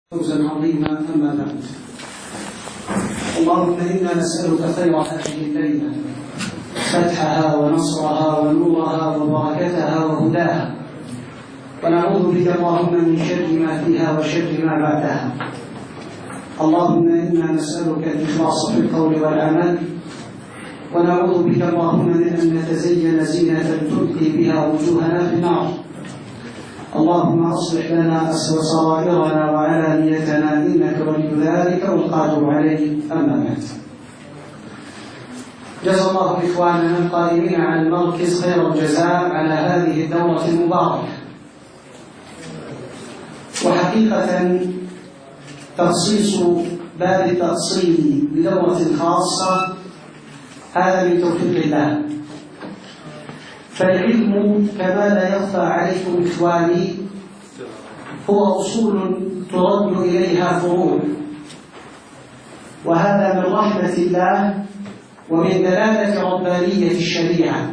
فوزا عظيما. أما بعد، اللهم إنا نسألك خير هذه الليلة، فتحها ونصرها ونورها وبركتها وهداها، ونعوذ بك اللهم من شر ما فيها وشر ما بعدها. اللهم إنا نسألك الإخلاص في القول والعمل، ونعوذ بك اللهم من أن نتزين زينة تبقي بها وجوهنا في النار. اللهم أصلح لنا سرائرنا وعلانيتنا، إنك ولي ذلك والقادر عليه. أما بعد، جزا الله إخواننا القائمين على المركز خير الجزاء على هذه الدورة المباركة. وحقيقة تخصيص باب التأصيل بدورة خاصة هذا من توفيق الله، فالعلم كما لا يخفى عليكم إخواني هو أصول ترد إليها فروع، وهذا من رحمة الله ومن دلالة ربانية الشريعة.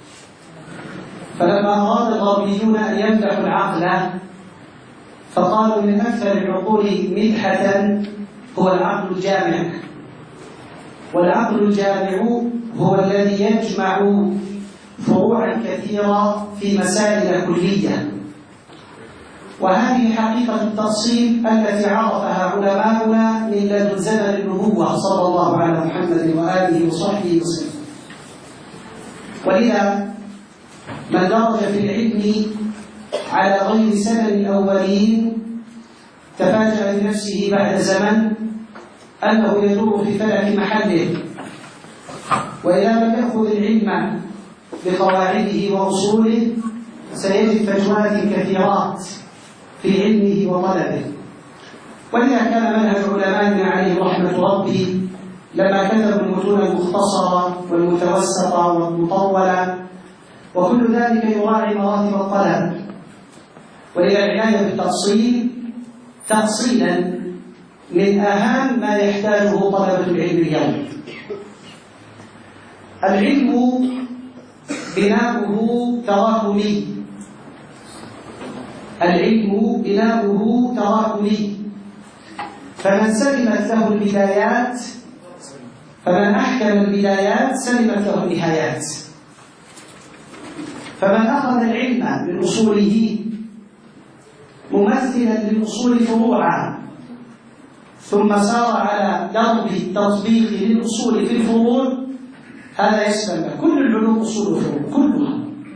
فلما أراد الغربيون أن يمدحوا العقل فقالوا من أكثر العقول مدحة هو العقل الجامع، والعقل الجامع هو الذي يجمع فروعا كثيرة في مسائل كلية. وهذه حقيقة التفصيل التي عرفها علماؤنا من لدن زمن النبوة صلى الله على محمد وآله وصحبه وسلم. ولذا من درج في العلم على غير سنن الأولين تفاجأ بنفسه بعد زمن أنه يدور في فلك محله، وإذا لم يأخذ العلم بقواعده وأصوله سيجد فجوات كثيرات في علمه وطلبه. ولذا كان منهج علمائنا عليه رحمة ربي لما كتبوا المتون المختصرة والمتوسطة والمطولة وكل ذلك يراعي مراتب الطلب. ولذا العناية بالتأصيل تأصيلا من أهم ما يحتاجه طلبة العلم اليوم. العلم بناؤه تراكمي، العلم بناؤه تراكمي، فمن سلمت له البدايات فمن أحكم البدايات سلمت له النهايات. فمن أخذ العلم من أصوله ممثلا للأصول فروعا ثم سار على درب التطبيق للأصول في الفروع، هذا يسلم له. كل العلوم أصول فروع كلها،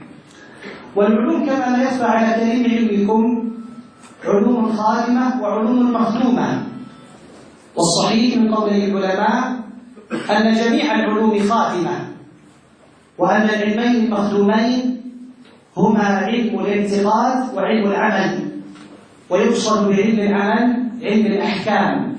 والعلوم كما لا يخفى على كريم علمكم علوم خادمة وعلوم مخدومة. والصحيح من قول العلماء أن جميع العلوم خادمة، وأن العلمين المخدومين هما علم الاعتقاد وعلم العمل، ويقصد بعلم العمل علم الأحكام.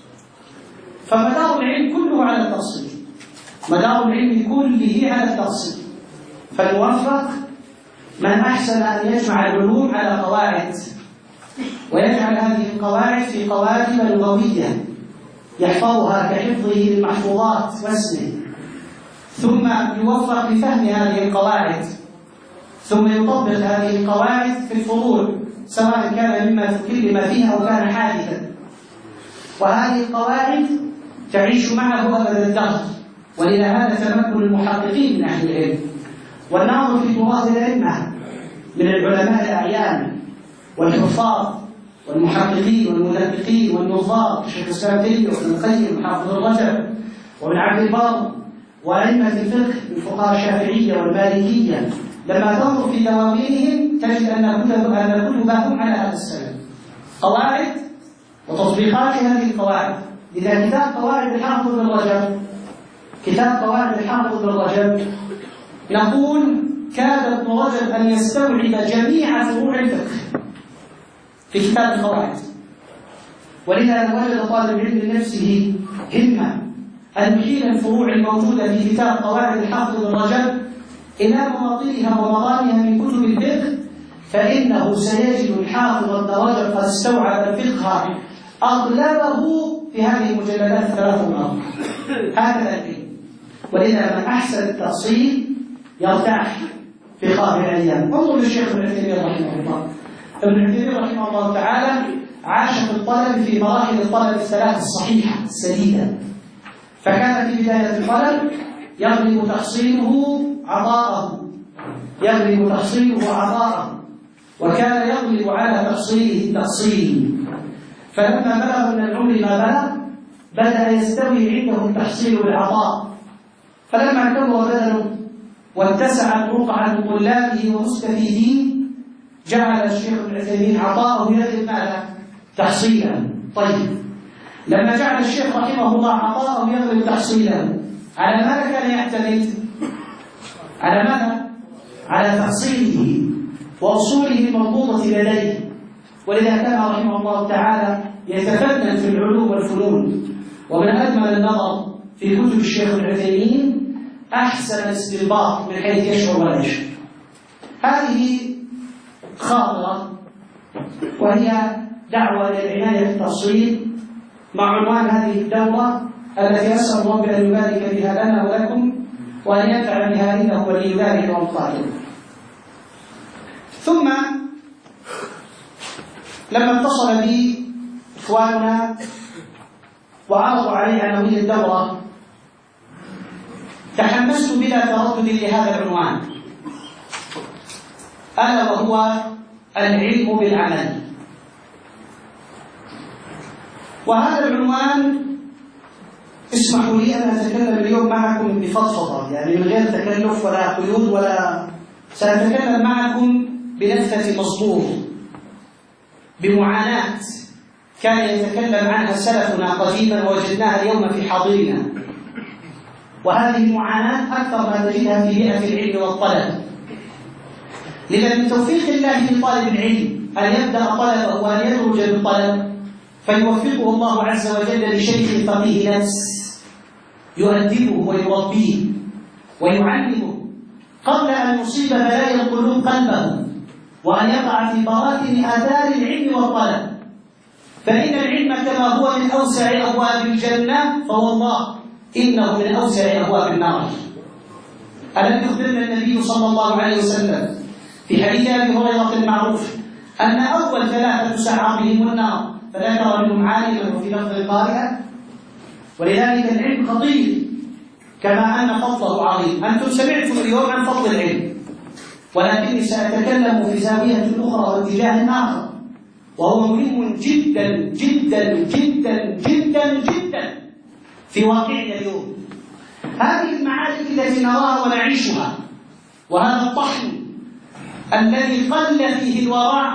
فمدار العلم كله على التفصيل، مدار العلم كله على التفصيل. فالموفق من أحسن أن يجمع العلوم على قواعد، ويجعل هذه القواعد في قواعد لغوية يحفظها كحفظه للمحفوظات واسمه، ثم يوفق لفهم هذه القواعد، ثم يطبق هذه القواعد في الفروع سواء كان مما تكلم فيها أو كان حادثا. وهذه القواعد تعيش معه أبد الدهر. ولذا هذا تمكن المحققين من أهل العلم. والناظر في تراث الأئمة من العلماء الأعيان والحفاظ والمحققين والمدققين والنظار، الشيخ الإسلام تيمية وابن القيم وحافظ الرجب وابن عبد البر وأئمة الفقه من فقهاء الشافعية والمالكية، لما تنظر في دواوينهم تجد أن كل ما هم على هذا السلم قواعد وتطبيقات هذه القواعد. لذا كتاب قواعد الحافظ بن رجب، كتاب قواعد الحافظ بن رجب نقول كاد ابن رجب أن يستوعب جميع فروع الفقه في كتاب القواعد. ولذا وجد طالب العلم لنفسه همة أن يحيل الفروع الموجودة في كتاب قواعد الحافظ بن رجب إلى مواطنها ومرامها من كتب الفقه، فإنه سيجد الحافظ ابن رجب قد استوعب الفقه أغلبه في هذه المجلدات 3 و4. هكذا العلم. ولذا من أحسن التأصيل يرتاح في قابل الأيام. انظر للشيخ ابن عثيمين رحمه الله. ابن عثيمين رحمه الله تعالى عاش في الطلب في مراحل الطلب الثلاث الصحيحة السديدة، فكان في بداية الطلب يغلب تحصيله عطاءه، وكان يغلب على تحصيله التحصيل. فلما بلغ من العمر ما بلغ بدأ يستوي عنده التحصيل والعطاء، فلما كبر بدنه واتسعت رقعة طلابه ومستفيدين جعل الشيخ ابن عثيمين عطاءه يغلب ماذا؟ تحصيلا. طيب، لما جعل الشيخ رحمه الله عطاءه يغلب تحصيلا، على ماذا كان يعتمد؟ على ماذا؟ على تحصيله وأصوله المضبوطة لديه، ولذا كان رحمه الله تعالى يتفنن في العلوم والفنون. ومن أجمل النظر في كتب الشيخ ابن عثيمين أحسن الاستنباط من حيث يشعر ولا يشعر. هذه خاطرة وهي دعوة للعناية بالتفصيل مع عنوان هذه الدورة التي أسأل رب أن يبارك بها لنا ولكم وأن ينفع بها إنه ولي ذلك والقادر. ثم لما اتصل بي إخواننا وعرضوا علي عناوين الدورة تحمست بلا تردد لهذا العنوان، ألا وهو العلم بالعمل. وهذا العنوان اسمحوا لي أن أتكلم اليوم معكم بفضفضة، يعني من غير تكلف ولا قيود، ولا سأتكلم معكم بنفثة مصدور، بمعاناة كان يتكلم عنها سلفنا قديما ووجدناها اليوم في حاضرنا. وهذه المعاناة أكثر ما تجدها في بيئة العلم والطلب. لذا من توفيق الله لطالب العلم أن يبدأ طلبه وأن يدرج بالطلب، فيوفقه الله عز وجل لشيخ فقيه نفس يؤدبه ويربيه ويعلمه قبل أن يصيب بلايا القلوب قلبه، وأن يقع في براثن آثار العلم والطلب. فإن العلم كما هو من أوسع أبواب الجنة فوالله إنه من أوسع أبواب النار. ألم يخبرنا النبي صلى الله عليه وسلم في حديث أبي هريرة المعروف أن أول ثلاثة تسعر بهم النار، فذكر منهم عالما وفي لفظ القارئة. ولذلك العلم خطير كما أن فضله عظيم. أنتم سمعتم اليوم عن فضل العلم، ولكني سأتكلم في زاوية أخرى واتجاه آخر، وهو مهم جدا جدا جدا جدا جدا في واقعنا اليوم. هذه المعارك التي نراها ونعيشها، وهذا الطحن الذي قل فيه الورع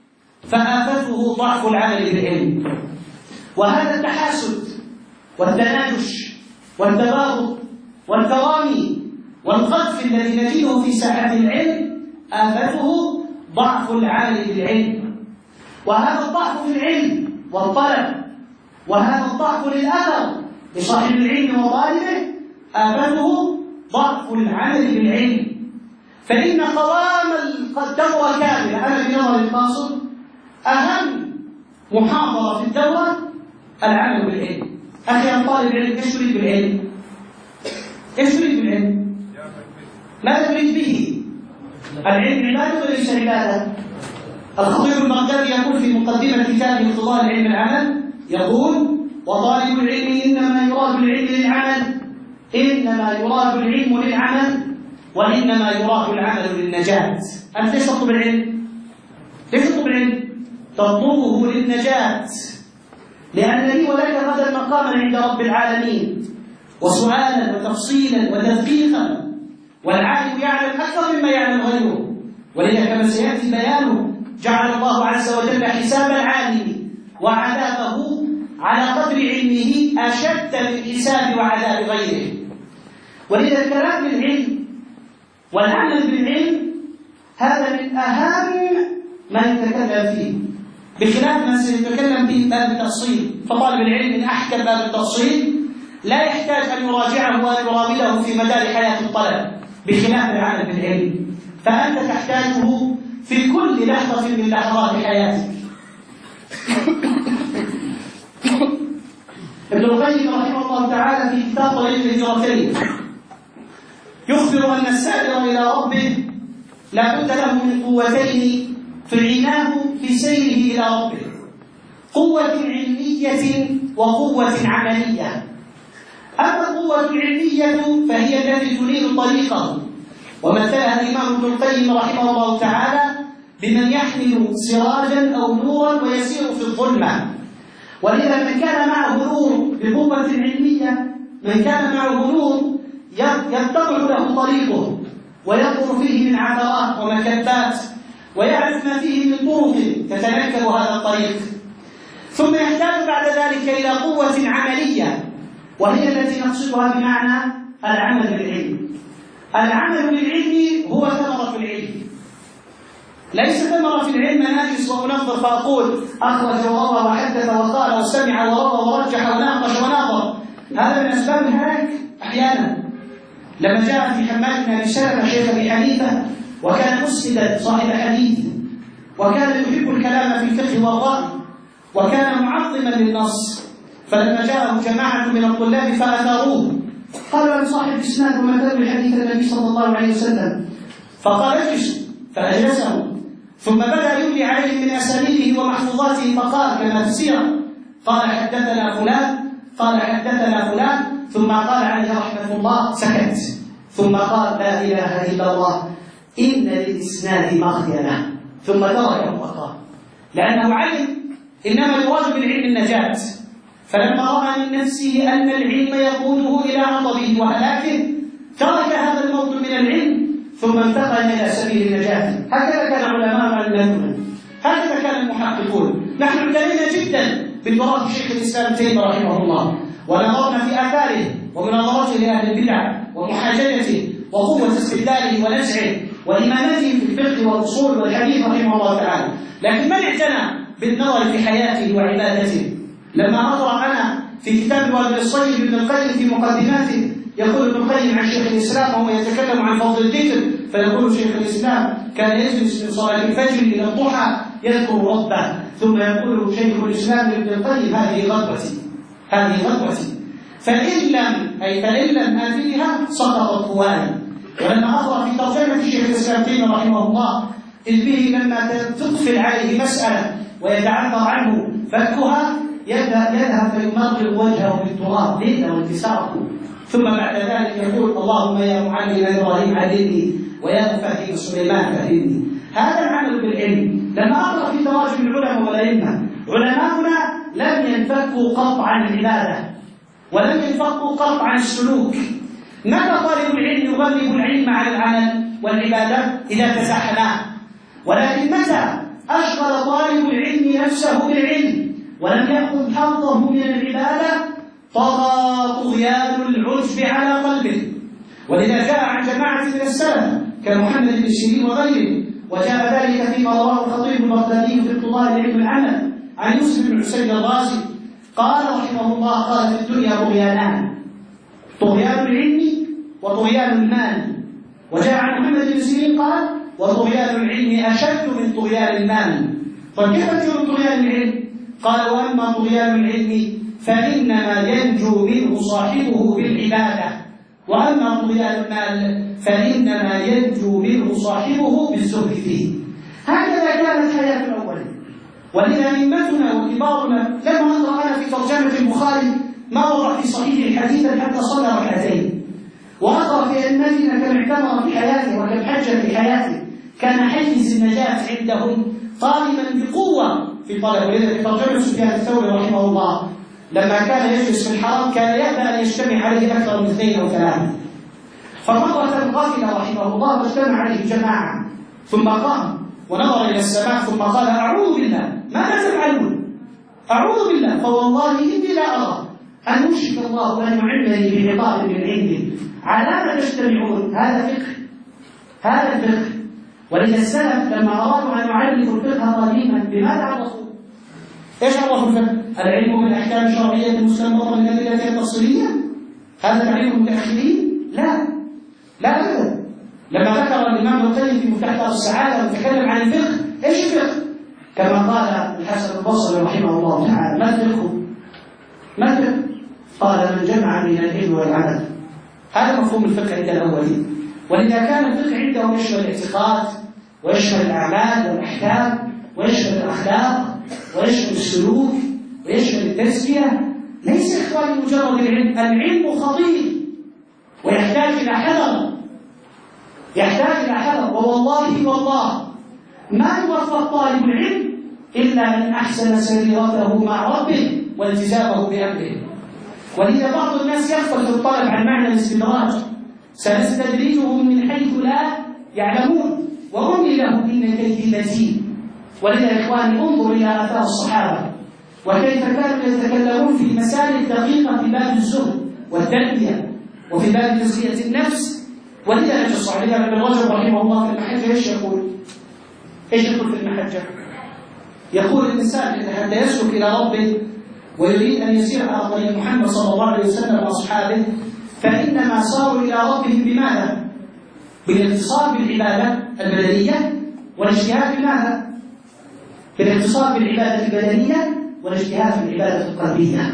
فآفته ضعف العمل بالعلم، وهذا التحاسد والتناجش والتباغض والترامي والقذف الذي نجده في ساحة العلم آفته ضعف العمل بالعلم. وهذا الضعف في العلم والطلب، وهذا الضعف للأثر لصاحب العلم وطالبه آفته ضعف العمل بالعلم. فإن قوام الدورة كاملة أنا بنظر القاصر أهم محاضرة في الدورة العمل بالعلم. أخي الطالب العلم إيش تريد بالعلم؟ إيش تريد بالعلم؟ ماذا تريد به؟ العلم عبادة وليس عبادة؟ الخطيب البغدادي يقول في مقدمة كتابه اقتضاء العلم العمل، يقول: وطالب العلم إنما يراد العلم للعمل، إنما يراد العلم للعمل، وإنما يراد العمل للنجاة. أنت ليش تطلب العلم؟ ليش تطلب العلم؟ تطلبه للنجاة، لأن لي ولك غدا مقاما عند رب العالمين، وسؤالا وتفصيلا وتدقيقا، والعالم يعلم أكثر مما يعلم غيره. ولذا كما سيأتي بيانه جعل الله عز وجل حساب العالم وعذابه على قدر علمه أشد من حساب وعذاب غيره. ولذا الكلام بالعلم والعمل بالعلم هذا من أهم ما يتكلم فيه، بخلاف ما سيتكلم به باب التفصيل. فطالب العلم من أحكم باب التفصيل لا يحتاج أن يراجعه وأن يراوده في مدار حياة الطلب، بخلاف العمل بالعلم فأنت تحتاجه في كل لحظة من لحظات حياتك. ابن القيم رحمه الله تعالى في كتاب طريق الهجرتين يخبر أن السائر إلى ربه لا بد له من قوتين تعناه في سيره إلى ربه. قوة علمية وقوة عملية. أما القوة العلمية فهي التي تنير طريقه، ومثلها الإمام ابن القيم رحمه الله تعالى بمن يحمل سراجا أو نورا ويسير في الظلمة. ولذا من كان معه نور بقوة علمية، من كان معه نور يتضح له طريقه وينظر فيه من عثرات ومكبات ويعرف ما فيه من طرق تتنكب هذا الطريق. ثم يحتاج بعد ذلك إلى قوة عملية، وهي التي نقصدها بمعنى العمل بالعلم. العمل بالعلم هو ثمرة العلم، ليس ثمرة العلم ناجس وأنظر فأقول أخرج وروى وحدث وقال وسمع وروى ورجح وناقش وناظر. هذا من أسباب الهلاك أحيانا. لما جاء في حماد بن أبي سلمة شيخ أبي حنيفة وكان مسندا صاحب حديث، وكان يحب الكلام في الفقه والرأي، وكان معظما للنص، فلما جاءه جماعة من الطلاب فأثاروه قالوا عن صاحب الإسناد وما تدري حديث النبي صلى الله عليه وسلم، فقال اجلس فأجلسه، ثم بدأ يملي عليه من أسانيده ومحفوظاته فقال كما في السيرة قال حدثنا فلان قال حدثنا فلان، ثم قال عليه رحمة الله سكت، ثم قال لا إله إلا الله إن للإسناد مخيلة، ثم تركه وقال، لأنه علم إنما يراد بالعلم النجاة، فلما رأى من نفسه أن العلم يقوده إلى عطبه وهلاكه ترك هذا الموضوع من العلم ثم انتقل إلى سبيل النجاة. هكذا كان علماء علمنا، هكذا كان المحققون. نحن اعتنينا جدا بتراث شيخ الإسلام ابن تيمية رحمه الله، ونظرنا في آثاره ومناظرته لأهل البدع ومحاججته وقوة استدلاله ونزعه وإمامته في الفقه والأصول والحديث رحمه الله تعالى. لكن من اعتنى بالنظر في حياته وعبادته؟ لما أقرأ أنا في كتاب الوابل الصيب ابن القيم في مقدماته يقول ابن القيم عن شيخ الإسلام وهو يتكلم عن فضل الذكر، فيقول شيخ الإسلام كان يجلس من صلاة الفجر إلى الضحى يذكر ربه، ثم يقول شيخ الإسلام ابن القيم هذه غدوتي، هذه غدوتي، فإن لم آتيها سقطت قواني. ولما أقرأ في ترجمة شيخ الإسلام تيمية رحمه الله إذ به لما تقفل عليه مسألة ويتعذر عنه فكها يذهب فيمرغ وجهه بالتراب ليلا وانكساره، ثم بعد ذلك يقول اللهم يا معلم إبراهيم علمني ويا مفهم سليمان فهمني. هذا العمل بالعلم. لما أقرأ في تراجم العلماء والأئمة، علماؤنا لم ينفكوا قط عن العبادة ولم ينفكوا قط عن السلوك. متى طالب العلم يغلب العلم على العمل والعبادة؟ إذا تزاحما. ولكن متى أشغل طالب العلم نفسه بالعلم ولم يأخذ حظه من العبادة طغى طغيان العجب على قلبه. ولذا جاء عن جماعة من السلف كمحمد بن سيرين وغيره، وجاء ذلك فيما رواه الخطيب البغدادي في اقتضاء العلم العمل عن يوسف بن حسين الرازي قال رحمه الله قال في الدنيا طغيانان، طغيان العلم وطغيان المال. وجاء عن محمد بن سيرين قال وطغيان العلم أشد من طغيان المال. فكيف يكون طغيان العلم؟ قال وأما طغيان العلم فإنما ينجو منه صاحبه بالعبادة، وأما طغيان المال فإنما ينجو منه صاحبه بالزهد فيه. هكذا كانت حياة الأولين. ولذا أئمتنا وكبارنا لما أقرأ أنا في ترجمة البخاري ما وضع في صحيح حديثا حتى صلى ركعتين، وأقرأ في أئمتنا كم اعتمر في حياته وكم حج في حياته، كان حيز النجاة عندهم طالبا بقوة في طلب. ولذا في ترجمة سفيان الثوري رحمه الله لما كان يجلس في الحرم كان يأبى أن يجتمع عليه أكثر من 2 أو 3، فمرة غفل رحمه الله واجتمع عليه جماعة ثم قام ونظر إلى السماء ثم قال أعوذ بالله ماذا تفعلون؟ أعوذ بالله فوالله إني لا أرى أن يشرك الله أن يعلمني بعقاب من عنده. على ما تجتمعون؟ هذا فقه، هذا الفقه. ولذا السلف لما أرادوا أن يعرفوا الفقه قديما بماذا عرفوا؟ ايش عرفوا الفقه؟ العلم بالاحكام الشرعيه المستنبطه من الادله التفصيليه؟ هذا تعريف المتاخرين؟ لا ابدا. لما ذكر الامام القيم في مفتاح دار السعاده وتكلم عن الفقه، ايش الفقه؟ كما قال الحسن البصري رحمه الله تعالى ما الفقه؟ ما الفقه؟ قال من جمع بين العلم والعمل. هذا مفهوم الفقه عند الاولين. ولذا كان الفقه عندهم يشمل الاعتقاد ويشمل الاعمال والاحكام ويشمل الاخلاق ويشمل السلوك ويشمل التزكية. ليس إخواني مجرد العلم، العلم خطير ويحتاج إلى حذر، يحتاج إلى حذر. والله ما يوفق طالب العلم إلا من أحسن سريرته مع ربه والتزامه بأمره. ولذا بعض الناس يغفل في الطلب عن معنى الاستدراج، سنستدرجهم من حيث لا يعلمون وأملي لهم إن كيدي متين. ولذا يا إخواني انظروا إلى آثار الصحابة وكيف كانوا يتكلمون في مسائل دقيقة في باب الزهد والتربية وفي باب تزكية النفس. ولذا نجد الصحابي ابن رجب رحمه الله في المحجة ايش يقول؟ ايش يقول في المحجة؟ يقول الإنسان حتى يسلك إلى ربه ويريد أن يسير على طريق محمد صلى الله عليه وسلم وأصحابه، فإنما صاروا إلى ربهم بماذا؟ بالاتصال بالعبادة البدنية والاجتهاد بماذا؟ بالاتصال بالعبادة البدنية والاجتهاد في العبادة القلبية.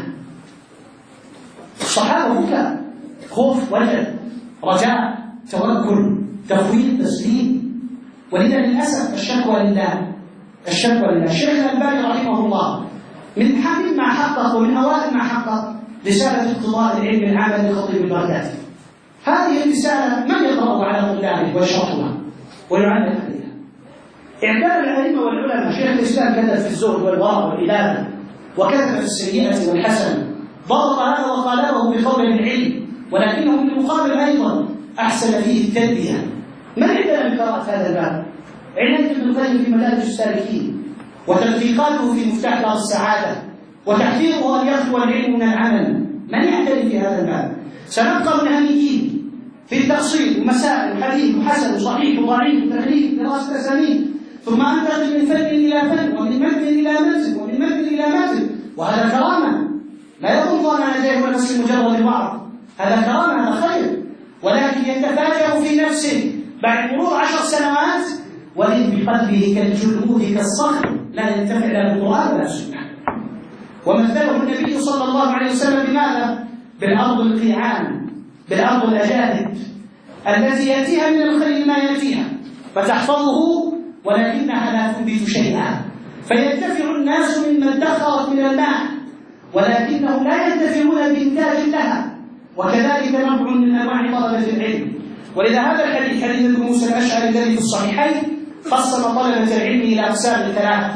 الصحابة بكى، خوف، وجل، رجاء، توكل، تفويض، تسليم. ولذا للأسف الشكوى لله، الشكوى لله. الشيخ الألباني رحمه الله من حق ما حقق ومن أوائل ما حقق رسالة اقتضاء العلم العمل لخطيب البغدادي. هذه الرسالة من يقرأ على طلابه ويشرحها ويعلق عليها؟ إعداد الأئمة والعلماء. شيخ الإسلام كتب في الزهد والورع والإلابة، وكتب في السيئة والحسنة، ضبط هذا وقالبه بقول العلم، ولكنه بالمقابل أيضا أحسن فيه التربية. من عندنا من قراءة هذا الباب؟ عناية ابن القيم في مدارج السالكين، وتدقيقاته في مفتاح دار السعادة، وتحذيره أن يخلو العلم من العمل. من يعتني في هذا الباب؟ سنبقى منهميين في التأصيل ومسائل حديث وحسن وصحيح وضعيف وتخريج دراسة أسانيد، ثم أنتقل من فن إلى فن، ومن متن إلى منزل، ومن متن إلى منزل. وهذا كرامة، لا يظن أنا جاي ولا بس مجرد الوعظ، هذا كرامة، هذا خير. ولكن يتفاجأ في نفسه بعد مرور 10 سنوات وإذ بقلبه كالجلود كالصخر لا ينتفع لا بالقرآن ولا السنة. ومثله النبي صلى الله عليه وسلم بماذا؟ بالأرض القيعان، بالأرض الأجادب التي يأتيها من الخير ما يأتيها فتحفظه ولكنها لا تنبت شيئا، فينتفع الناس مما ادخرت من الماء ولكنهم لا ينتفعون بإنتاج لها. وكذلك نوع من أنواع طلبة العلم. ولذا هذا الحديث، حديث ابن موسى الأشعري الذي في الصحيحين، قسم طلبة العلم إلى أقسام 3: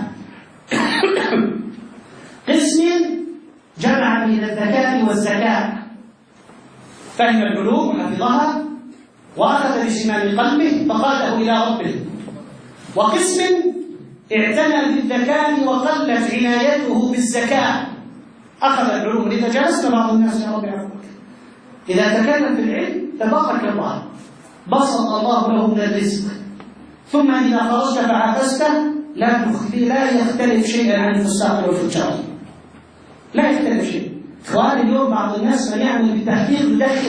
قسم جمع بين الذكاء والزكاة، فهم العلوم وحفظها وأخذ بزمام قلبه فقاده إلى ربه. وقسم اعتنى بالذكاء وقلت عنايته بالزكاة، أخذ العلوم. لذا جلسنا بعض الناس يا رب يعفوك، إذا تكلم في العلم تبارك الله بسط الله له من الرزق، ثم إذا خرجت فعفست لا يختلف شيئا عن الفساق والفجار، لا يختلف شيء. إخواني اليوم بعض الناس من يعمل بالتحقيق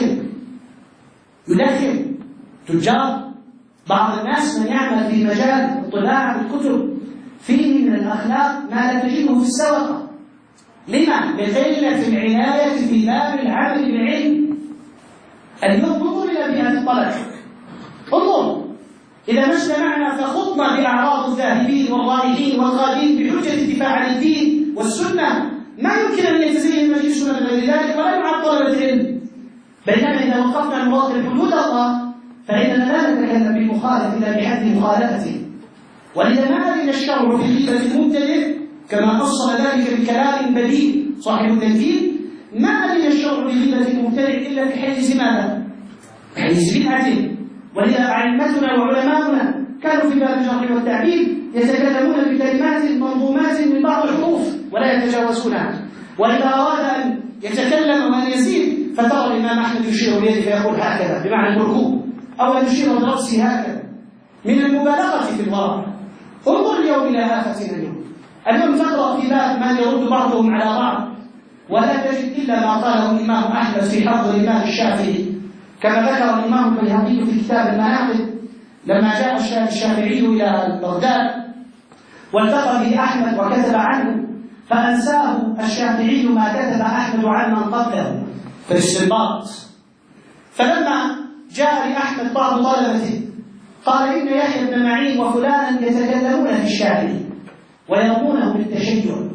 يدخن تجار، بعض الناس من يعمل في مجال اطلاع الكتب فيه من الأخلاق ما لا تجده في السوقة. لما؟ لقلة العناية في باب العمل بالعلم. اليوم انظر إلى بيئة الطلب، انظر إذا ما اجتمعنا فخضنا بأعراض الذاهبين والغائبين والغادين بحجة الدفاع عن الدين والسنة، ما يمكن أن يتزين مجلسنا بغير ذلك ولا يعد طلبة العلم. بينما إذا وقفنا نواصل حدود الله فإننا لا نتكلم بالمخالف إلا بحد مخالفته. ولذا ما أذن الشرع في غيبة المبتدئ كما فصل ذلك بكلام بديع صاحب التنكيل، ما أذن الشرع في غيبة المبتدئ إلا في حيز ماذا؟ حيز بدعته. ولذا أئمتنا وعلماؤنا كانوا في باب الجرح والتعديل يتكلمون بكلمات منظومات من بعض الحروف ولا يتجاوزونها، وإذا أراد أن يتكلم وأن يزيد فترى الإمام أحمد يشير بيده فيقول هكذا بمعنى الركوب، أو أن يشير برأسه هكذا من المبالغة في الورع. انظر اليوم إلى آفتنا اليوم تقرأ في باب من يرد بعضهم على بعض ولا تجد إلا ما قاله الإمام أحمد في حظ الإمام الشافعي، كما ذكر الإمام البيهقي في كتاب المناقب لما جاء الشافعي إلى بغداد والتقى به أحمد وكتب عنه فأنساه الشافعي ما كتب أحمد عن من قبله في الاستنباط. فلما جاء لأحمد بعض طلبته قال إن يحيى بن معين وفلانا يتكلمون في الشافعي ويرمونه بالتشيع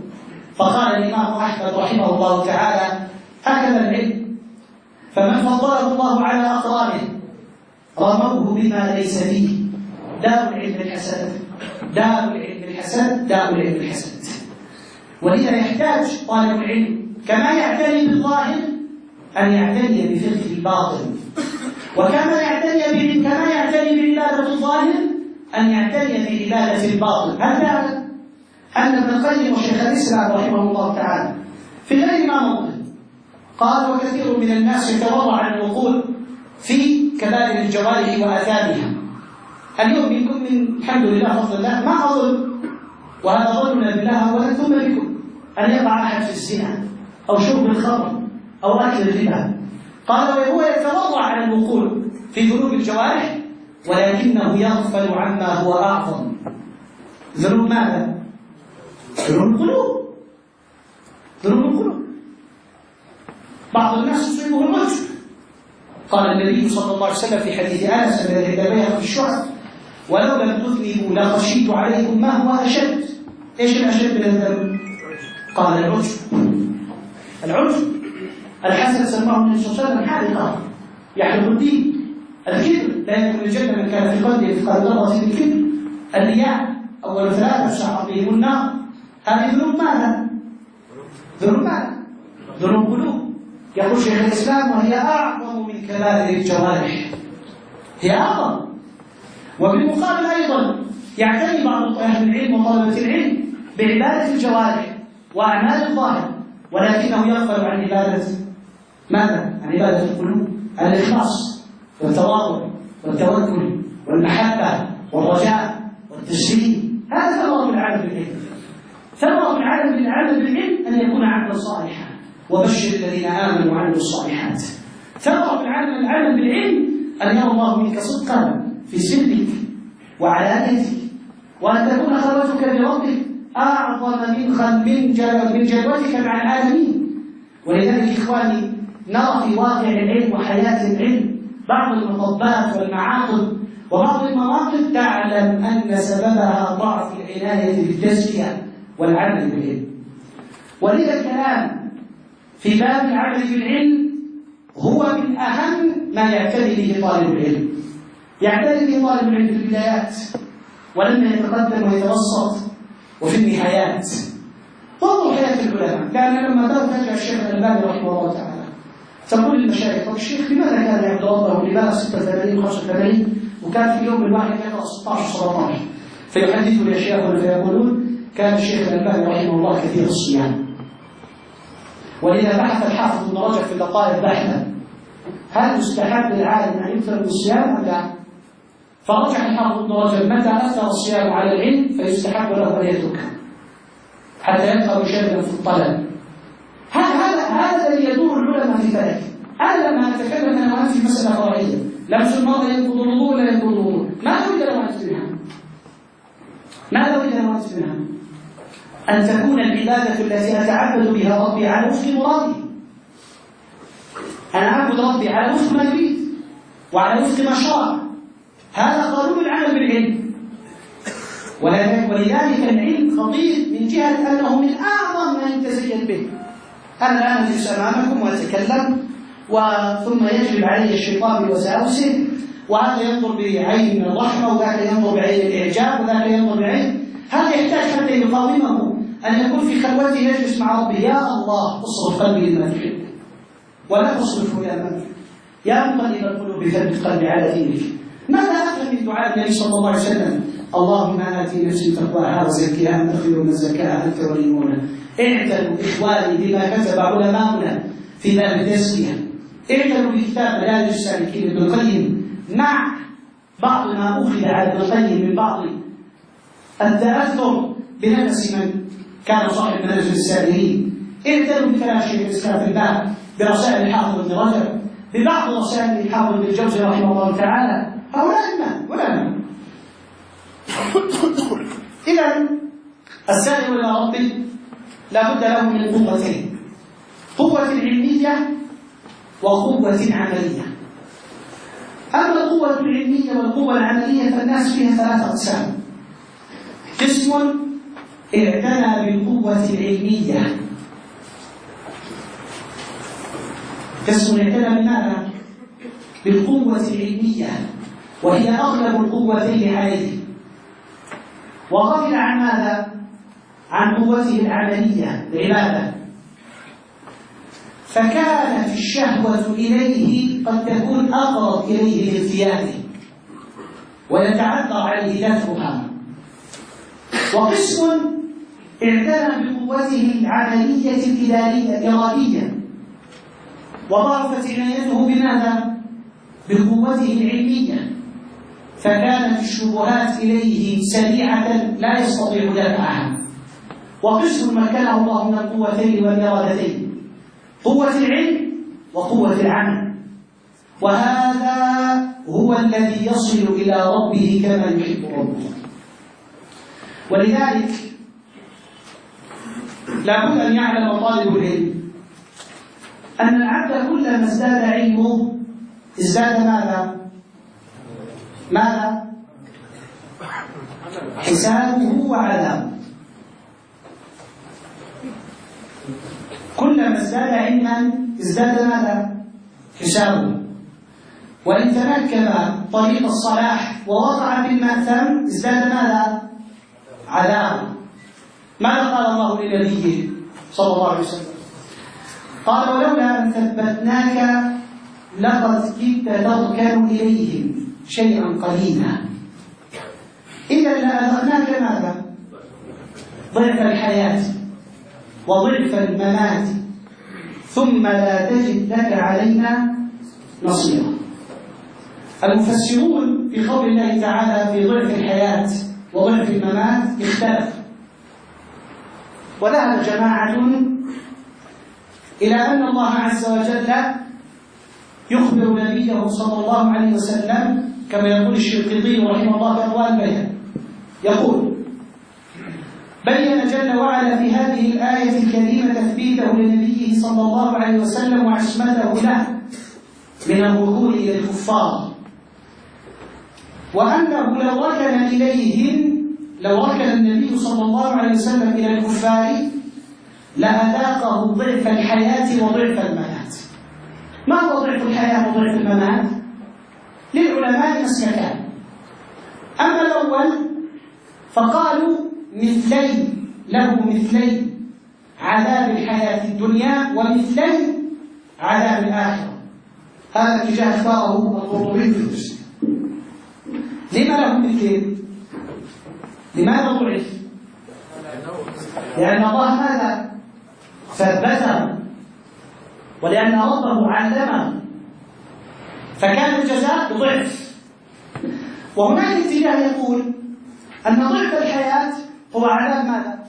فقال الإمام أحمد رحمه الله تعالى: هكذا العلم، فمن فضله الله على أقرانه رموه بما ليس فيه. دار العلم الحسد، دار العلم الحسد، دار العلم الحسد. ولذا يحتاج طالب العلم كما يعتني بالظاهر أن يعتني بفقه الباطن، وكما يعتني بعبادة الظاهر أن يعتني بعبادة الباطن. هل تعلم أن ابن القيم وشيخ الإسلام رحمه الله تعالى في غير ما موضع قال: وكثير من الناس يتورع عن الوقوع في كبائر الجوارح وآثامها. اليوم منكم من الحمد لله فضل الله ما أظن، وهذا ظننا بالله أولا ثم بكم، أن يقع أحد في الزنا أو شرب الخمر أو أكل الربا. قال: وهو يتورع عن الوقوع في ذنوب الجوارح ولكنه يغفل عما هو أعظم. ذنوب ماذا؟ ذنوب القلوب. ذنوب القلوب. بعض الناس يصيبه الرجل. قال النبي صلى الله عليه وسلم في حديث أنس الذي عند البيهقي في الشعب: ولو لم تذنبوا لخشيت عليكم ما هو أشد. إيش الأشد من الذنب؟ قال: العجب. العجب. الحسد سماه النبي صلى الله عليه وسلم حالقا يحلق الدين. الكبر لا يدخل الجنة من كان في قلبه مثقال ذرة من الكبر. الرياء أول ثلاثة شعر بهم النار. هذه ذنوب ماذا؟ ذنوب ماذا؟ ذنوب قلوب. يقول شيخ الإسلام: وهي أعظم من كبائر الجوارح. هي أعظم. وبالمقابل أيضا يعتني بعض أهل العلم وطلبة العلم بعبادة الجوارح وأعمال الظاهر، ولكنه يغفل عن عبادة ماذا؟ عن عبادة القلوب، عن الإخلاص والتواضع والتوكل والمحبة والرجاء والتسليم. هذا ثمرة العمل بالعلم. ثمرة العمل بالعلم أن يكون عملا صالحا، وبشر الذين آمنوا وعملوا الصالحات. ثمرة العمل بالعلم أن يرى الله منك صدقا في سرك وعلانيتك، وأن تكون خلوتك بربك أعظم من جدوتك مع العالمين. ولذلك إخواني نرى في واقع العلم وحياة العلم بعض المطبات والمعاقب وبعض المواقف تعلم أن سببها ضعف العناية بالتزكية والعمل بالعلم. ولذا الكلام في باب العمل بالعلم هو من أهم ما يعتني به طالب العلم. يعتني به طالب العلم في البدايات، ولما يتقدم ويتوسط، وفي النهايات. انظروا حياة العلماء. كان لما ترجع الشيخ الألباني رحمه الله تعالى تقول للمشايخ: طب الشيخ لماذا كان يعبد ربه لماذا 86 و85 وكان في اليوم الواحد يقرأ 16 و17؟ فيحدثوا الأشياء فيقولون: كان الشيخ الألباني رحمه الله كثير الصيام. ولذا بحث الحافظ ابن رجب في اللطائف بحثا: هل يستحب للعالم أن يكثر من الصيام أم لا؟ فرجع الحافظ ابن رجب: متى أثر الصيام على العلم فيستحب له أن يتركه حتى يبقى مشاغلا في الطلب. هذا الذي يدور العلماء في ذلك. أنا لما أتكلم أنا وأنت في مسألة فرعية، لمس المرأة ينقض الوضوء ولا ينقض الوضوء، ماذا أريد لو أنت منها؟ ماذا أريد لو أنت منها؟ أن تكون العبادة التي أتعبد بها ربي على وفق مرادي. أنا أعبد ربي على وفق ما يريد وعلى وفق ما شرع. هذا قانون العمل بالعلم. ولذلك العلم خطير من جهة أنه من أعظم ما يتزين به. أنا الآن أجلس أمامكم وأتكلم ثم يجلب علي الشيطان بوساوسه، وهذا ينظر بعين الرحمة وذاك ينظر بعين الإعجاب وذاك ينظر بعين. هذا يحتاج حتى يقاومه أن يكون في خلوته يجلس مع ربه: يا الله اصرف قلبي لما تحب ولا تصرفه إلى ما تحب، يا مقلب القلوب ثبت قلبي على دينك. ماذا أفهم من دعاء النبي صلى الله عليه وسلم: اللهم آتي نفسي تقواها وزكها أنت خير من زكاها أنت وليها. اعتنوا إخواني بما كتب علماؤنا في باب التزكية. اعتنوا بكتاب مدارج السالكين ابن القيم، مع بعض ما أخذ على ابن القيم من بعض التأثر بنفس من كان صاحب منهج السالكين. اعتنوا بكلام شيخ الإسلام في الباب، برسائل الحافظ ابن رجب، ببعض رسائل الحافظ ابن الجوزي رحمه الله تعالى. هؤلاء ولا إذا السائل إلى ربه لا بد له من قوتين: قوة علمية وقوة عملية. أما القوة العلمية والقوة العملية فالناس فيها ثلاثة أقسام: قسم اعتنى بالقوة العلمية. قسم اعتنى بماذا؟ بالقوة العلمية، وهي أغلب القوتين عليه، وغفل عن ماذا؟ عن قوته العملية العبادة. فكانت الشهوة إليه قد تكون أقرب إليه لاغتياله ويتعذر عليه دفعها. وقسم اعتنى بقوته العملية الإرادية وضعفت عنايته بماذا؟ بقوته العلمية، فكانت الشبهات إليه سريعة لا يستطيع دفعها. وقسم مكنه الله من القوتين والإرادتين، قوة العلم وقوة العمل، وهذا هو الذي يصل إلى ربه كما يحب ربه. ولذلك لابد أن يعلم طالب العلم أن العبد كلما ازداد علمه ازداد ماذا؟ حسابه وعذابه. كلما ازداد علما ازداد ماذا؟ حسابه. وإن تنكب طريق الصلاح ووقع في المأثم ازداد ماذا؟ عذابه. ماذا قال الله لنبيه صلى الله عليه وسلم؟ قال: ولولا أن ثبتناك لقد كدت تركن إليهم شيئا قليلا إذا لأذقناك ماذا؟ ضعف الحياة وضعف الممات ثم لا تجد لك علينا نصيرا. المفسرون في قول الله تعالى في ضعف الحياة وضعف الممات اختلفوا، وذهب جماعة إلى أن الله عز وجل يخبر نبيه صلى الله عليه وسلم كما يقول الشنقيطي رحمه الله في أضواء البيان، يقول: بين جل وعلا في هذه الآية الكريمة تثبيته لنبيه صلى الله عليه وسلم وعصمته له من الركون إلى الكفار، وأنه لو ركن النبي صلى الله عليه وسلم إلى الكفار لأذاقه ضعف الحياة وضعف الممات. ما هو ضعف الحياة وضعف الممات؟ للعلماء مسلكان. أما الأول فقالوا مثلي عذاب الحياة الدنيا ومثلي عذاب الآخرة. هذا الاتجاه اختاره القرطبي في التفسير. لما له مثلين؟ لماذا ضعف؟ لأن الله ماذا؟ ثبته، ولأن ربه علمه، فكان الجزاء ضعف. وهناك اتجاه يقول أن ضعف الحياة هو عذاب ماذا؟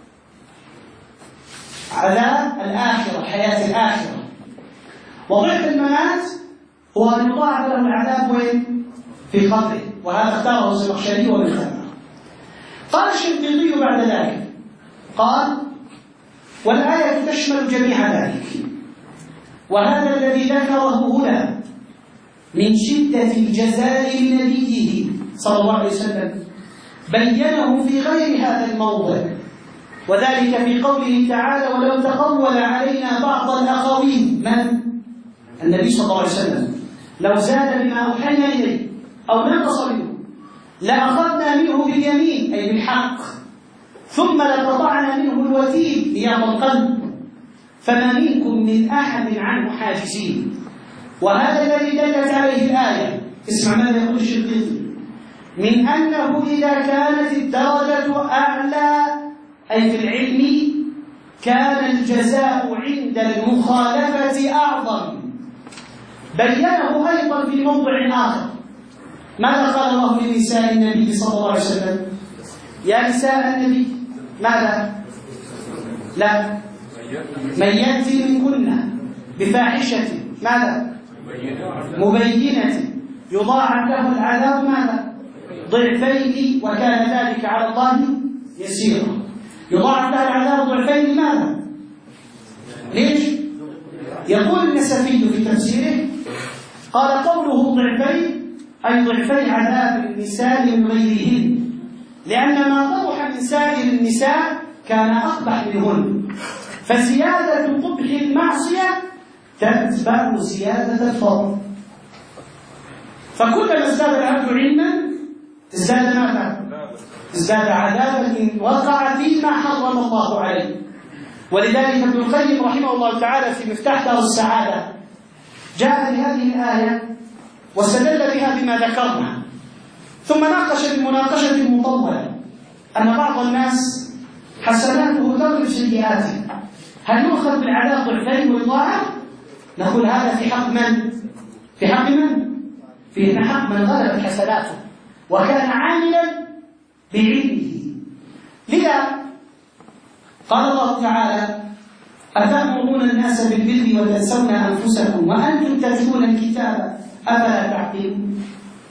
عذاب الآخرة، حياة الآخرة. وضعف الممات هو أن يضاعف له العذاب وين؟ في قبره، وهذا اختاره الزمخشري ومن خلفه. قال الشنقيطي بعد ذلك قال: والآية تشمل جميع ذلك، وهذا الذي ذكره هنا من شدة الجزاء لنبيه صلى الله عليه وسلم بينه في غير هذا الموضع، وذلك في قوله تعالى: ولو تقول علينا بعض الأقاويل. من؟ النبي صلى الله عليه وسلم. لو زاد بما أوحينا إليه أو نقص منه لأخذنا منه باليمين أي بالحق، ثم لقطعنا منه الوتين ليعطى القلب، فما منكم من أحد عنه حاجزين. وهذا الذي دلت عليه الآية. اسمع ماذا يقول الشنقيطي: من أنه إذا كانت الدرجة أعلى أي في العلم كان الجزاء عند المخالفة أعظم. بينه أيضا في موضع آخر. ماذا قال الله لنساء النبي صلى الله عليه وسلم؟ يا نساء النبي ماذا؟ لا، من يأتي منكن بفاحشة ماذا؟ مبينة يضاعف له العذاب ماذا؟ ضعفين، وكان ذلك على الله يسيرا. يضاعف له العذاب ضعفين لماذا؟ ليش؟ يقول النسفي في تفسيره قال: قوله ضعفين أي ضعفي عذاب النساء من غيرهن، لأن ما طرح من سائر النساء كان أقبح منهن، فزيادة قبح المعصية تتبع زيادة الفضل. فكلما ازداد العبد علما ازداد ماذا؟ ازداد عذابا إن وقع فيما حرم الله عليه. ولذلك ابن القيم رحمه الله تعالى في مفتاح دار السعادة جاء بهذه الآية واستدل بها بما ذكرنا، ثم ناقش بمناقشة مطولة أن بعض الناس حسناته تضرب سيئاته، هل يؤخذ بالعذاب ضعفين ويضاعف؟ نقول هذا في حق من؟ في حق من؟ في حق من غلبت حسناته وكان عاملا بعلمه. لذا قال الله تعالى: أتأمرون الناس بالبر وتنسون أنفسكم وأنتم تتلون الكتاب أفلا تعقلون.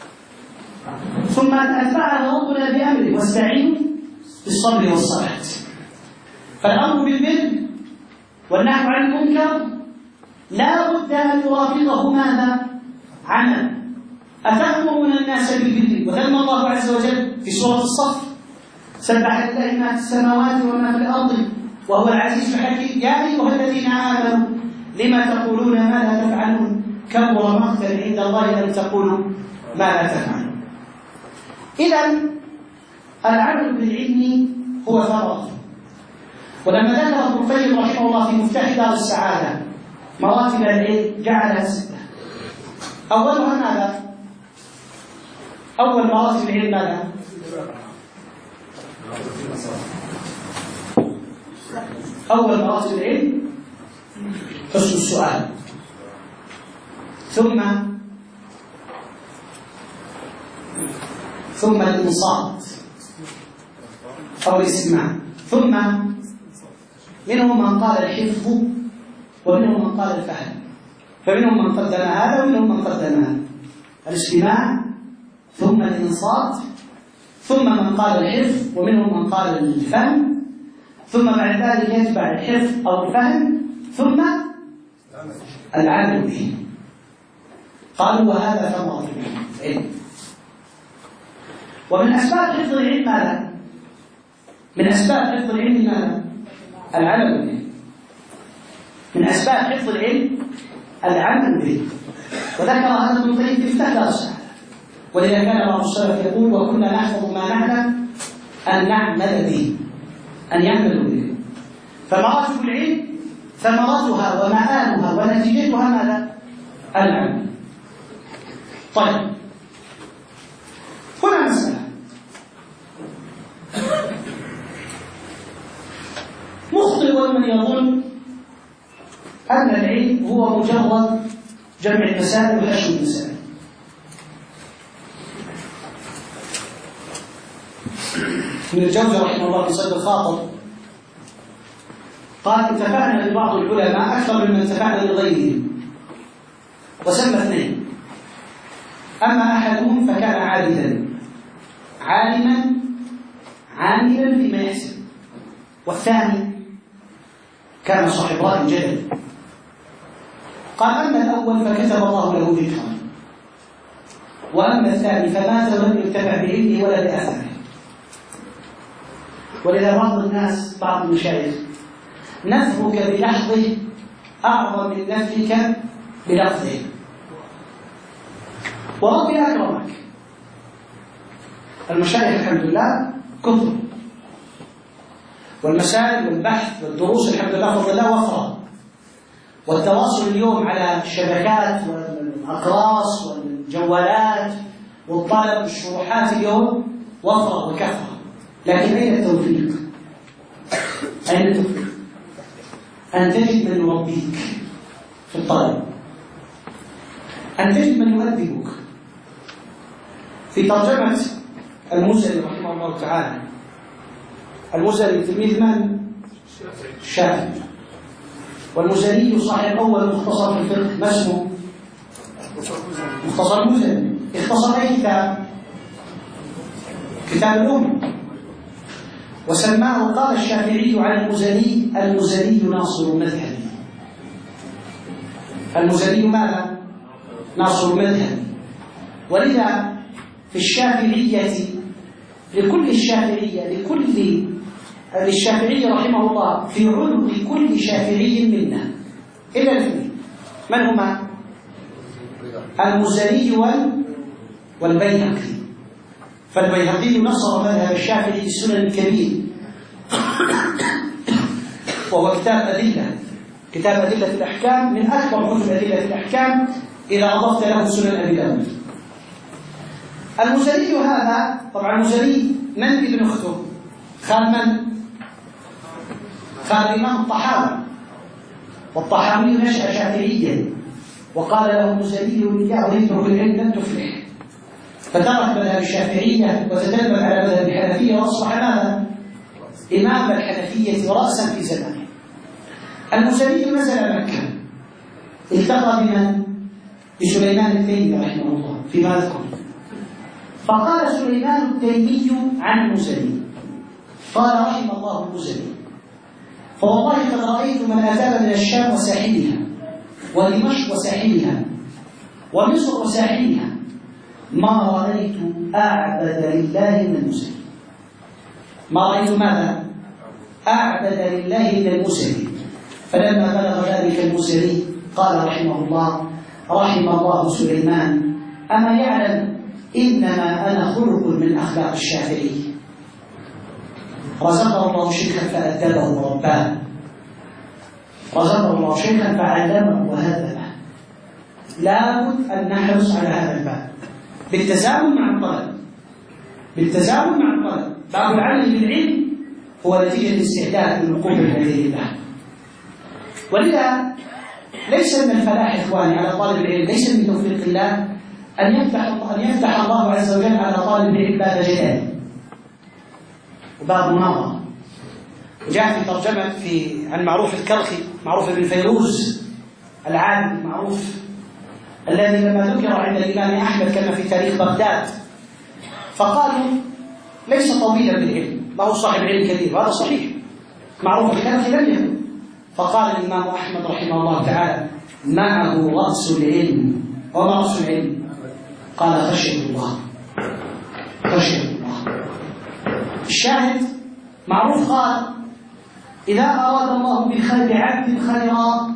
ثم أتبعها ربنا بأمره: واستعينوا بالصبر والصلاة. فالأمر بالبر والنهي عن المنكر لا بد أن يرافقه ماذا؟ عمل. أتأمرون الناس بالبر، وذم الله عز وجل في سورة الصف: سبح لله ما في السماوات وما في الأرض وهو العزيز الحكيم. يا أيها الذين آمنوا لما تقولون ما لا تفعلون كبر مقتا عند الله أن تقولوا ما لا تفعلون. إذن العمل بالعلم هو ثمرة. ولما ذكر ابن القيم رحمه الله في مفتاح دار السعادة مراتب العلم جعلها 6. أولها ماذا؟ أول مراتب العلم ماذا؟ أول مراتب العلم حسن السؤال، ثم الإنصات أو الاستماع، ثم منهم من قال الحفظ ومنهم من قال الفهم، فمنهم من قدم هذا ومنهم من قدم هذا. الاستماع ثم الإنصات ثم من قال الحفظ ومنهم من قال الفهم، ثم بعد ذلك يتبع الحفظ أو الفهم ثم العمل به. قالوا وهذا ثمرة العلم. ومن أسباب حفظ العلم ماذا؟ من أسباب حفظ العلم ماذا؟ العمل به. من أسباب حفظ العلم العمل به. وذكر هذا ابن القيم في مفتاح دار السعادة. ولذا كان بعض السلف يقول: وكنا نحفظ ما نعلم أن نعمل به، أن يعملوا به. فمراتب العلم ثمرتها ومآلها ونتيجتها ماذا؟ العمل. طيب، هنا مسألة. مخطئ من يظن أن العلم هو مجرد جمع المسائل وحشو المسائل. ابن الجوزي رحمه الله في صيد الخاطر قال: انتفعنا ببعض العلماء أكثر مما انتفعنا لغيرهم، وسمى 2: أما أحدهم فكان عابدا عالما عاملا فيما يحسن، والثاني كان صاحب رأي جدل. قال: أما الأول فكتب الله له ذكرا، وأما الثاني فمات ولم ينتفع بعلمه ولا بأثره. ولذا بعض الناس، بعض المشايخ، نفعك بلحظه أعظم من نفعك بلفظه. وربي أكرمك، المشايخ الحمد لله كثر، والمسائل والبحث والدروس الحمد لله بفضل الله وفرة، والتواصل اليوم على الشبكات والأقراص والجوالات والطلب بالشروحات اليوم وفرة وكثرة. لكن أين التوفيق؟ أين التوفيق؟ أن تجد من يربيك في الطلب، أن تجد من يؤدبك. في ترجمة المزني رحمه الله تعالى، المزني تلميذ من؟ الشافعي. والمزني صاحب أول مختصر في الفقه، ما اسمه؟ مختصر المزني. اختصر أي كتاب؟ كتاب الأم. وسماه، قال الشافعي عن المزني: المزني ناصر مذهبي. المزني ماذا؟ ناصر مذهبي. ولذا في الشافعية للشافعي رحمه الله في عنق كل شافعي منا إلا الاثنين. من هما؟ المزني والبيهقي. فالبيهقي نصر مذهب الشافعي في السنن الكبير، وهو كتاب أدلة الأحكام، من أكبر كتب أدلة الأحكام إذا أضفت له سنن أبي داود. المزني هذا طبعا المزني من ابن أخته؟ خال من؟ خال الإمام الطحاوي، والطحاوي نشأ شافعيا وقال له المزني يا أريد العلم لم تفلح، فترك مذهب الشافعية وتدرب على مذهب الحنفية وأصبح ماذا؟ إمام الحنفية رأسا في زمانه. المزني نزل مكة، التقى بمن؟ بسليمان التيمي رحمه الله فيما أذكر، فقال سليمان التيمي عن المزني، قال رحم الله المزني، فوالله قد رأيت من أتى من الشام وساحلها ودمشق وساحلها ومصر وساحلها ما رأيت أعبد لله من المزني. ما رأيت ماذا؟ أعبد لله من المزني. فلما بلغ ذلك المزني قال رحمه الله رحم الله سليمان، أما يعلم إنما أنا خلق من أخلاق الشافعي. رزقه الله شيخا فأدبه ورباه، رزقه الله شيخا فعلمه وهذبه. لابد أن نحرص على هذا الباب بالتزامن مع الطلب، بالتزامن مع الطلب. باب العمل بالعلم هو نتيجة استعداد للوقوف بين يدي الله. ولذا ليس من الفلاح إخواني على طالب العلم، ليس من توفيق الله أن يفتح الله عز وجل على طالب العلم باب جدال وباب مناظرة. وجاء في ترجمة عن معروف الكرخي، معروف بن فيروز العالم المعروف الذي لما ذكر عند الإمام أحمد كما في تاريخ بغداد فقالوا ليس طويلا بالعلم، ما هو صاحب علم كبير، وهذا صحيح، معروف الكرخي لم يكن. فقال الإمام أحمد رحمه الله تعالى معه رأس العلم. وما رأس العلم؟ قال خشية الله، خشية الله. الشاهد معروف قال إذا أراد الله بالخير بعبد خيرا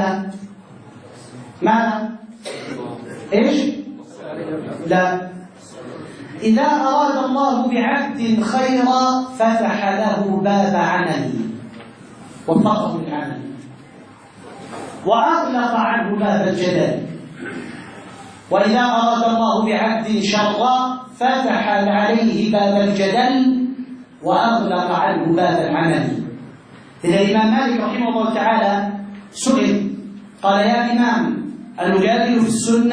ماذا؟ إيش؟ لا، إذا أراد الله بعبد خيرا فتح له باب عمل وفقه العمل وأغلق عنه باب الجدل، وإذا أراد الله بعبد شرا فتح عليه باب الجدل وأغلق عنه باب العمل. إذا الإمام مالك رحمه الله تعالى سئل قال يا إمام المجادل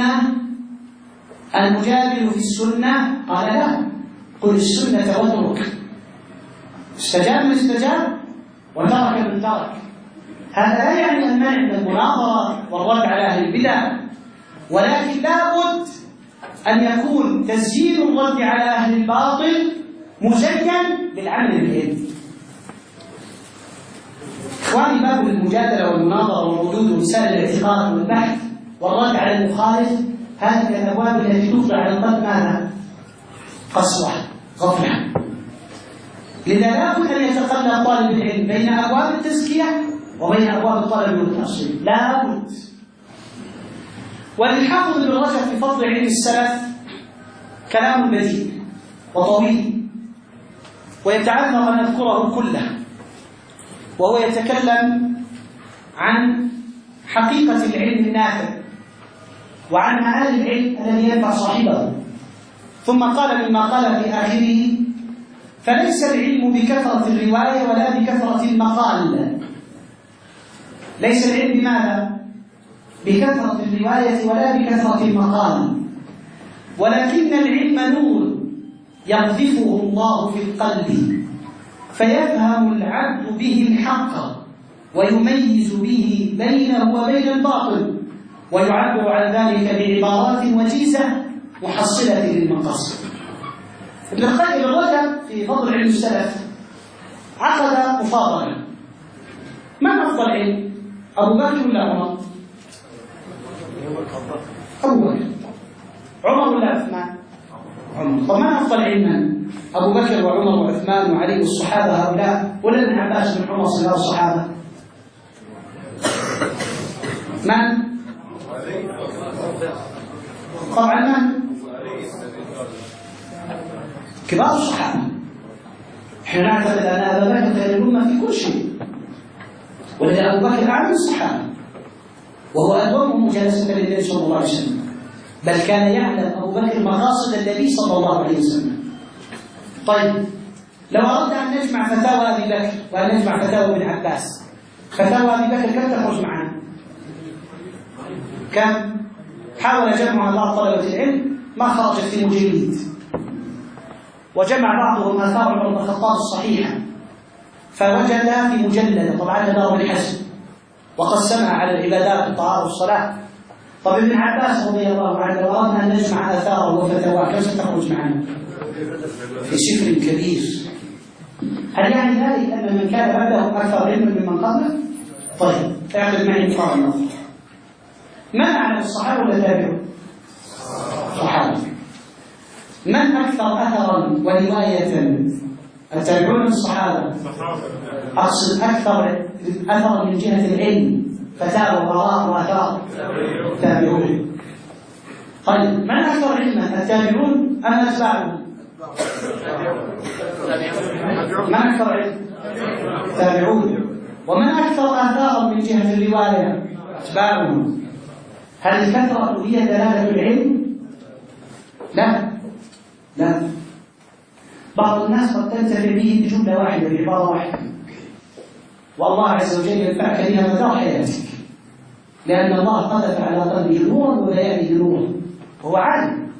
في السنة قال لا، قل السنة واترك. استجاب من استجاب وترك من ترك. هذا لا يعني المنع من المناظرة والرد على أهل البدع، ولكن لابد أن يكون تزيين الرد على أهل الباطل مزين بالعمل بالعلم. إخواني، باب المجادلة والمناظرة والردود ومسائل الاعتقاد والبحث والرد على المخالف هذه الأبواب التي تفضل على القلب ماذا؟ قسوة، غفلة. لذا لابد أن يتقلب طالب العلم بين أبواب التزكية وبين أبواب الطلب والتحصيل، لابد. وللحافظ ابن رجب في فضل علم السلف كلام بديع وطويل ويتعذر أن أذكره كله، وهو يتكلم عن حقيقة العلم النافع وعن معاني العلم الذي ينفع صاحبه. ثم قال مما قال في آخره فليس العلم بكثرة الرواية ولا بكثرة المقال. ليس العلم بماذا؟ بكثرة الرواية ولا بكثرة المقال، ولكن العلم نور يقذفه الله في القلب فيفهم العبد به الحق ويميز به بينه وبين الباطل، ويعبر عن ذلك بعبارات وجيزة محصلة للمقاصد. ابن القيم الرجب في فضل علم السلف عقد مفاضلة. من أفضل علم؟ أبو بكر ولا عمر؟ أبو بكر. عمر ولا عثمان؟ عمر. طب من أفضل علما؟ أبو بكر وعمر وعثمان وعلي والصحابة هؤلاء، ولا ابن عباس بن عمر صغار الصحابة؟ من؟ طبعا من؟ كبار الصحابة. احنا نعتقد أن أبا بكر خير الأمة في كل شيء، ولذا أبو بكر أعلم الصحابة وهو أدومهم جلسة للنبي صلى الله عليه وسلم، بل كان يعلم أبو بكر مقاصد النبي صلى الله عليه وسلم. طيب لو أردنا أن نجمع فتاوى أبي بكر وأن نجمع فتاوى ابن عباس، فتاوى أبي بكر كم تخرج معنا؟ كم؟ حاول جمعها بعض طلبة العلم ما خرجت في مجلد، وجمع بعضهم آثار عمر بن الخطاب الصحيحة فوجد في مجلد طبعا دار الحسن وقسمها على العبادات والطهارة والصلاة. طب ابن عباس رضي الله عنه لو أردنا أن نجمع آثاره وفتاواه كم ستخرج معنا؟ في سفر كبير. هل يعني ذلك أن من كان بعده أكثر علما ممن قبله؟ طيب اعقد معي مقارنة. من أعلم الصحابة ولا التابعون؟ الصحابة. من أكثر أثرا ورواية؟ التابعون الصحابة. أقصد أكثر أثرا من جهة العلم، فتاوى وراء وآثار التابعون. طيب من أكثر علما؟ التابعون أم أتباعهم؟ من أكثر علم؟ التابعون. ومن أكثر آثارا من جهة الرواية؟ أتباعهم. هل الكثرة هي دلالة العلم؟ لا لا، بعض الناس قد تنتفع به بجملة واحدة بعبارة واحدة، والله عز وجل ينفعك بها مدار حياتك، لأن الله قذف على قلبه نورا وبيانه نورا، وهو عالم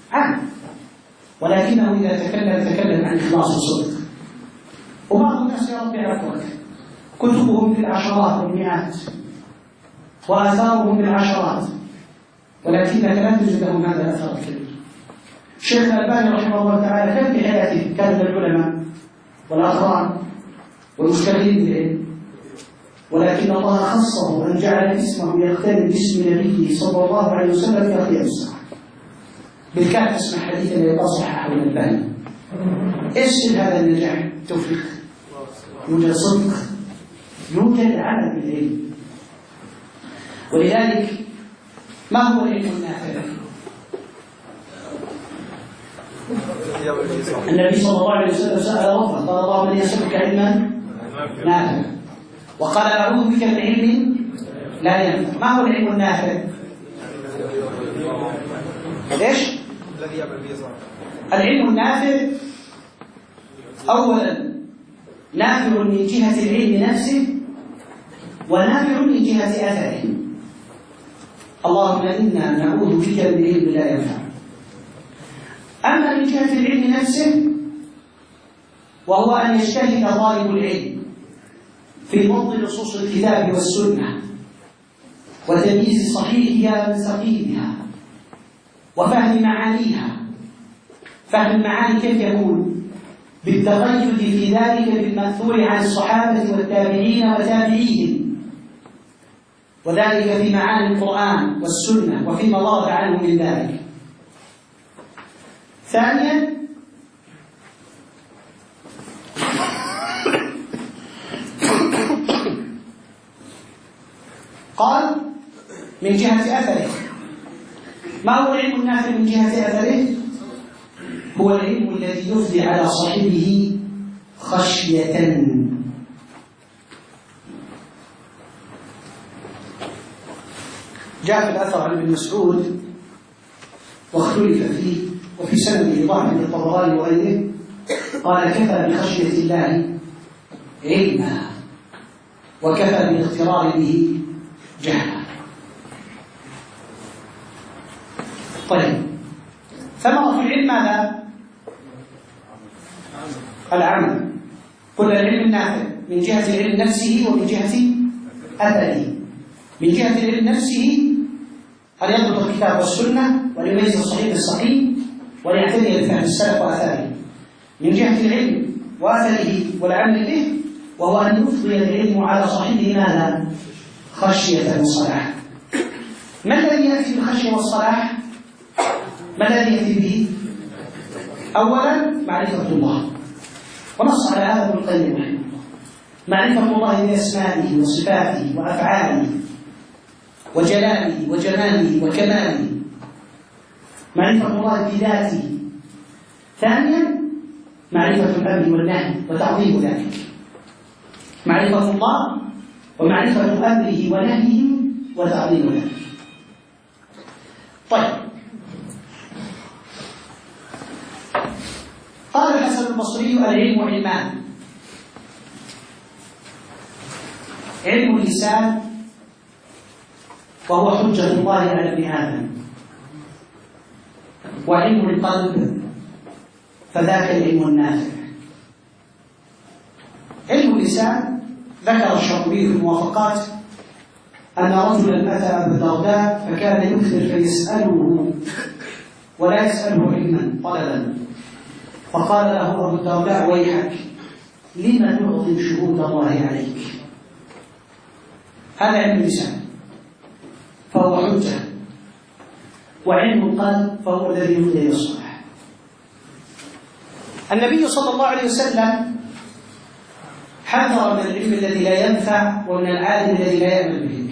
ولكنه إذا تكلم عن إخلاص وصدق. وبعض الناس يا رب يعرفك كتبهم بالعشرات والمئات وآثارهم بالعشرات، ولكنك لا تجد لهم هذا الأثر الكبير. الشيخ الألباني رحمه الله تعالى كان في حياته كان من العلماء والأقران والمشتغلين بالعلم، ولكن الله خصه أن جعل اسمه يقترن باسم نبيه صلى الله عليه وسلم في أخير الساعة. بالكاد اسم حديث الذي صححه الألباني. ايش هذا النجاح؟ توفيق، يوجد صدق، يوجد عمل بالعلم. ولذلك ما هو العلم النافع؟ النبي صلى الله عليه وسلم سأل ربه قال اللهم إني أسألك علما نافعا، وقال أعوذ بك من علم لا ينفع. ما هو العلم النافع؟ ليش؟ العلم النافع أولا نافع من جهة العلم نفسه، ونافع من جهة أثره. اللهم إنا نعوذ بك من علم لا ينفع. أما من جهة العلم نفسه وهو أن يجتهد طالب العلم في ضبط نصوص الكتاب والسنة وتمييز صحيحها من سقيمها وفهم معانيها. فهم المعاني كيف يكون؟ بالتقيد في ذلك بالمأثور عن الصحابة والتابعين وتابعيهم، وذلك في معاني القرآن والسنة وفيما ورد عنه من ذلك. ثانيا قال من جهة أثره. ما هو العلم النافع من جهة أثره؟ هو العلم الذي يفضي على صاحبه خشية. جاء في الأثر عن ابن مسعود واختلف فيه وفي سنده ضعف للطبراني وغيره، قال كفى بخشية الله علما وكفى بالاغترار به جهلا. طيب ثمرة العلم ماذا؟ العمل. كل العلم النافع من جهة العلم نفسه ومن جهة أثره. من جهة العلم نفسه أن يضبط الكتاب والسنة وليميز الصحيح بالصحيح وليعتني بفهم السلف وآثاره. من جهة العلم وآثره والعمل به وهو أن يفضي العلم على صاحبه ماذا؟ خشية وصلاح. ما الذي يأتي بالخشية والصلاح؟ ما الذي يأتي به؟ أولا معرفة الله، ونص على هذا ابن القيم رحمه الله. معرفة الله بأسمائه وصفاته وأفعاله وجلاله وجماله وكماله، معرفة الله بذاته. ثانيا معرفة الأمر والنهي وتعظيم ذلك، معرفة الله ومعرفة أمره ونهيه وتعظيم ذلك. طيب، قال الحسن البصري: العلم علمان، علم اللسان وهو حجة الله على ابن آدم، وعلم القلب فذاك العلم النافع. علم اللسان ذكر الشاطبي في الموافقات أن رجلا أتى أبا الدرداء فكان يكثر فيسأله ولا يسأله علما طلبا، فقال له أبو الدرداء: ويحك، لما تعظم شهود الله عليك؟ هذا علم اللسان فهو حجة، وعلم القلب فهو الذي يهدي إلى الصلاح. النبي صلى الله عليه وسلم حذر من العلم الذي لا ينفع ومن العالم الذي لا يعمل به،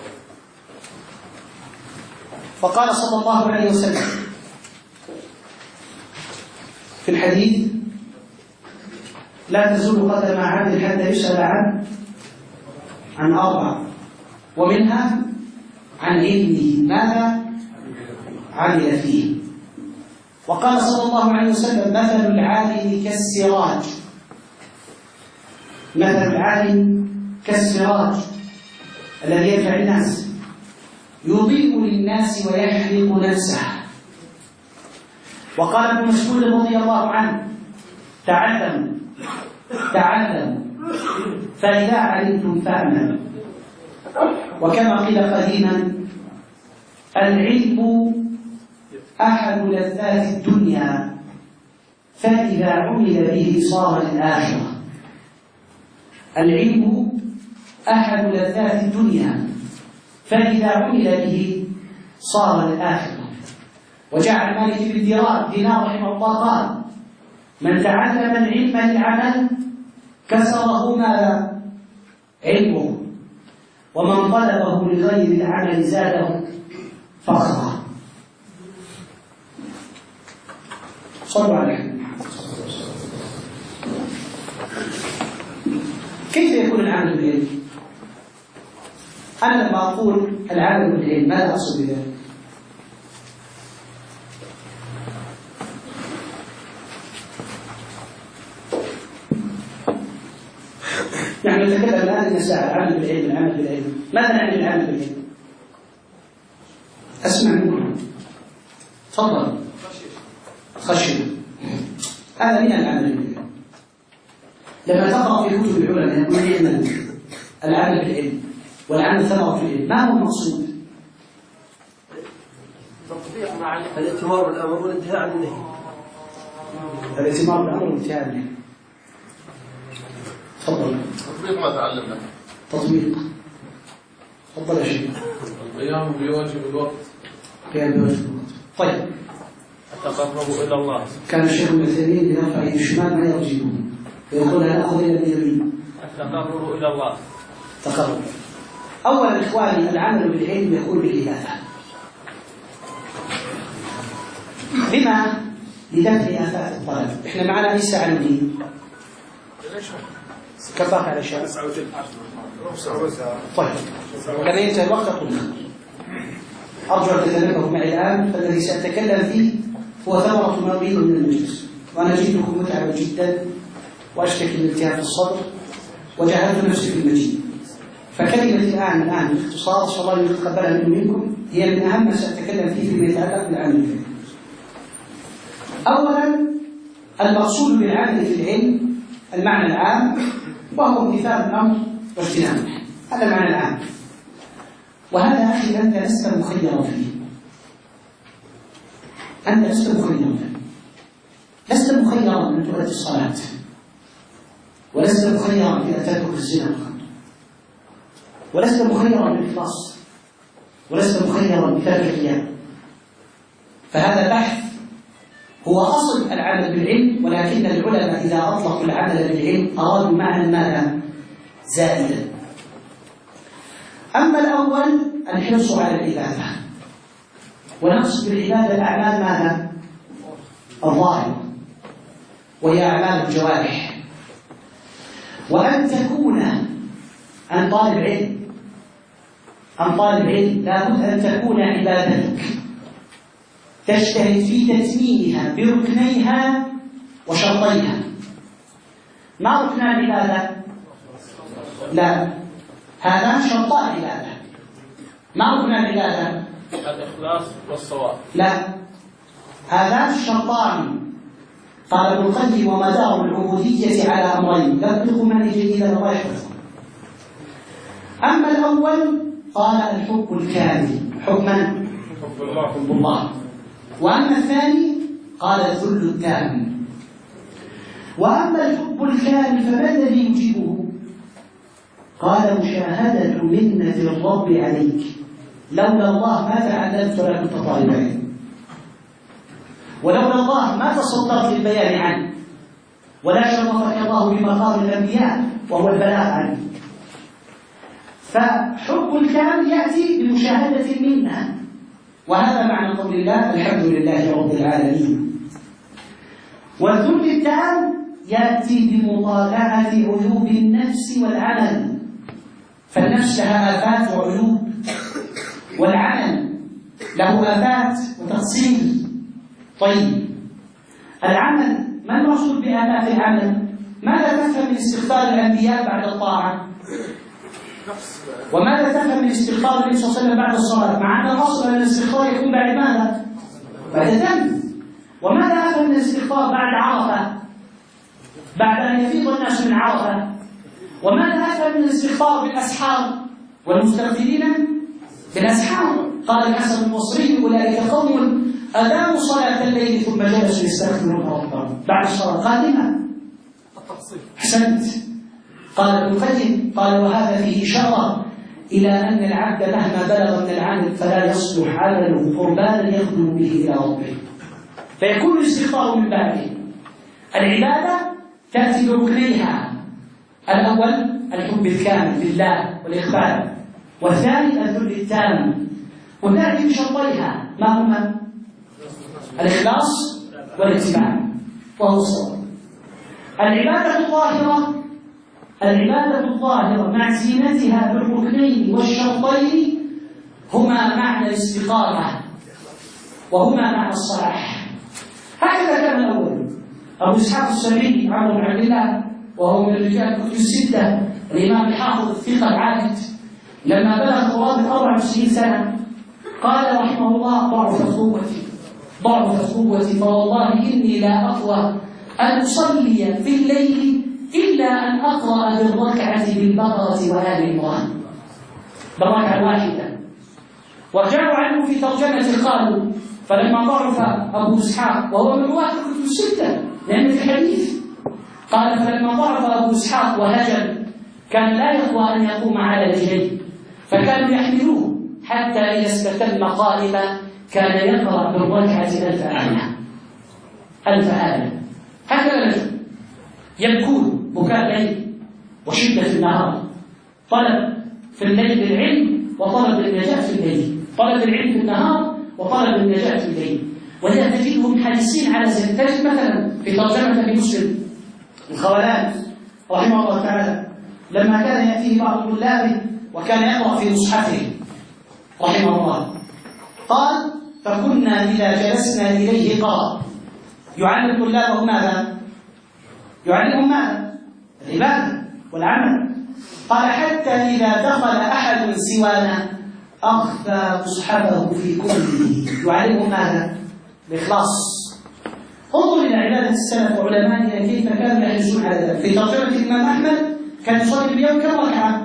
فقال صلى الله عليه وسلم في الحديث: لا تزول قدم عبد حتى يسأل عن أربع، ومنها عن علمه ماذا عمل فيه. وقال صلى الله عليه وسلم: مثل العالم كالسراج، مثل العالم كالسراج الذي ينفع الناس، يضيء للناس ويحرق نفسه. وقال ابن مسعود رضي الله عنه: تعلموا فإذا علمتم فاعملوا. وكما قيل قديما: العلم أحد لذات الدنيا، فإذا عمل به صار الآخرة. العلم أحد لذات الدنيا، فإذا عمل به صار الآخرة. وجعل مالك بن دينار رحمه الله قال: من تعلم العلم للعمل كسره ماذا؟ علمه، ومن طلبه لغير العمل زاده فخرا. صلوا عليه. كيف يكون العمل بالعلم؟ أنا لما أقول العمل بالعلم ماذا أقصد بذلك؟ نحن نتكلم الآن مساء العمل بالعلم، ماذا نعني العمل بالعلم؟ أسمع منكم، تفضل. خشية، هذا من العمل بالعلم. لما تقرأ في كتب العلماء يقول يعمل العمل بالعلم والعمل ثمرة العلم، ما هو المقصود؟ تطبيق مع الاتمار بالأمر والانتهاء عن النهي. الاتمار بالأمر والانتهاء عن النهي. تفضل. تطبيق ما تعلمنا. تطبيق. تفضل يا شيخ. القيام بواجب الوقت. قيام بواجب الوقت. طيب. التقرب إلى الله. كان الشيخ ابن عثيمين يرفع يد الشمال ما يرجعه ويقول لا أخذ إلا باليمين. التقرب إلى الله. تقرب. أولا إخواني، العمل بالعلم يكون بالعبادة. لما؟ لدفع آفات الطلب. إحنا معنا أي ساعة نبني؟ كفاك على شيء. طيب، لما ينتهي الوقت أقول لكم. أرجو أن تتنبهوا معي الآن، فالذي سأتكلم فيه هو ثمرة ما أريد من المجلس، وأنا جئتكم متعبا جدا وأشتكي من التهاب في الصدر وجهلت نفسي في المجيء. فكلمتي الآن باختصار صلى الله عليه وسلم يتقبلها منكم هي من أهم ما سأتكلم فيه فيما يتعلق بالعمل في العلم. أولا، المقصود بالعمل في العلم المعنى العام، وهو امتثال الأمر واجتنابه، هذا المعنى العام. وهذا أخي أنت لست مخيرا فيه، أنت لست مخيرا فيه، لست مخيرا من تؤدي الصلاة، ولست مخيرا في أن تترك الزنا، ولست مخيرا بالإخلاص، ولست مخيرا بترك الرياء. فهذا بحث هو أصل العمل بالعلم، ولكن العلماء إذا أطلقوا العمل بالعلم أرادوا معنى ماذا؟ زائدا. أما الأول الحرص على العبادة، ونقصد بالعبادة الأعمال ماذا؟ الظاهرة، وهي أعمال الجوارح. وأن تكون عن طالب علم، لابد أن تكون عبادتك تجتهد في تتميمها بركنيها وشرطيها. ما ركن العبادة؟ لا، هذان شرطا العبادة. ما ركن العبادة؟ الإخلاص والصواب. لا، هذان شرطان. قال ابن القيم: ومدار العبودية على أمرين. لا تدخل معي جيدا الله يحفظكم. أما الأول قال الحب الكامل، حب من؟ حب الله. وأما الثاني قال الذل التام. وأما الحب الكامل فما الذي يجيبه؟ قال مشاهدة منة الرب عليك. لولا الله ما تعلمت ولا كنت طالب علم، ولولا الله ما تصدرت للبيان عنه، ولا شرفك الله بمقام الأنبياء وهو البلاغ عنه. فحب الكامل يأتي بمشاهدة المنة، وهذا معنى قول الله: الحمد لله رب العالمين. والذل التام يأتي بمطالعة عيوب النفس والعمل، فالنفس لها آفات وعيوب، والعمل له آفات وتقصير. طيب، العمل، ما المقصود بآفات العمل؟ ماذا تفهم من استغفار الأنبياء بعد الطاعة؟ وماذا تفهم من استغفار النبي صلى الله عليه وسلم بعد الصلاة؟ مع أن الأصل أن الاستغفار يكون بعد ماذا؟ بعد ذنب. وماذا أفهم من الاستغفار بعد عرفة؟ بعد أن يفيض الناس من عرفة. وماذا أفهم من الاستغفار بالأسحار؟ والمستغفرين بالأسحار. قال الحسن البصري: أولئك قوم أداموا صلاة الليل ثم جلسوا يستغفرون ربهم بعد الصلاة. قال: لما؟ أحسنت. قال ابن القيم: قال وهذا فيه إشارة إلى أن العبد مهما بلغ من العمل فلا يصلح عمله قربانا يخدم به إلى ربه، فيكون الاستغفار من بابه. العبادة تأتي بركنيها: الأول الحب الكامل لله والإقبال، والثاني الذل التام، وتأتي بشرطيها ما هما؟ الإخلاص والاتباع وهو الصواب. العبادة الظاهرة مع زينتها بالركنين والشرطين هما معنى الاستقامة وهما معنى الصلاح. هكذا كان الأول. أبو إسحاق السبيعي عمرو بن عبد الله، وهو من رجال الكتب الستة، الإمام الحافظ الثقة العابد، لما بلغ قرابة 94 سنة قال رحمه الله: ضعفت قوتي فوالله إني لا أقوى أن أصلي في الليل إلا أن أقرأ بالركعة بالبقرة وآل عمران، بالركعة الواحدة. وجاءوا عنه في ترجمة قالوا: فلما ضعف أبو إسحاق، وهو من رواة الكتب الستة لأن في الحديث، قال: فلما ضعف أبو إسحاق وهجم كان لا يقوى أن يقوم على رجليه، فكانوا يحملوه حتى إذا استتم قائما كان يقرأ بالركعة 1000 آية. هكذا نجم يبكون بكاء الليل وشدة النهار، طلب في الليل العلم وطلب النجاة في الليل، طلب العلم في النهار وطلب النجاة في الليل. وإذا تجدهم حريصين على ذلك. تجد مثلا في ترجمة أبي مسلم الخولاني رحمه الله تعالى لما كان يأتيه بعض طلابه وكان يقرأ في مصحفه رحمه الله، قال: فكنا إذا جلسنا إليه قرأ. يعلم طلابه ماذا؟ يعلمهم ماذا؟ العبادة والعمل. قال: حتى إذا دخل أحد سوانا أخفى مصحفه في كله. يعلمهم ماذا؟ الإخلاص. انظر إلى عبادة السلف وعلمائنا كيف كانوا يحرصون على ذلك. في ترجمة الإمام أحمد كان يصلي باليوم كم ركعة؟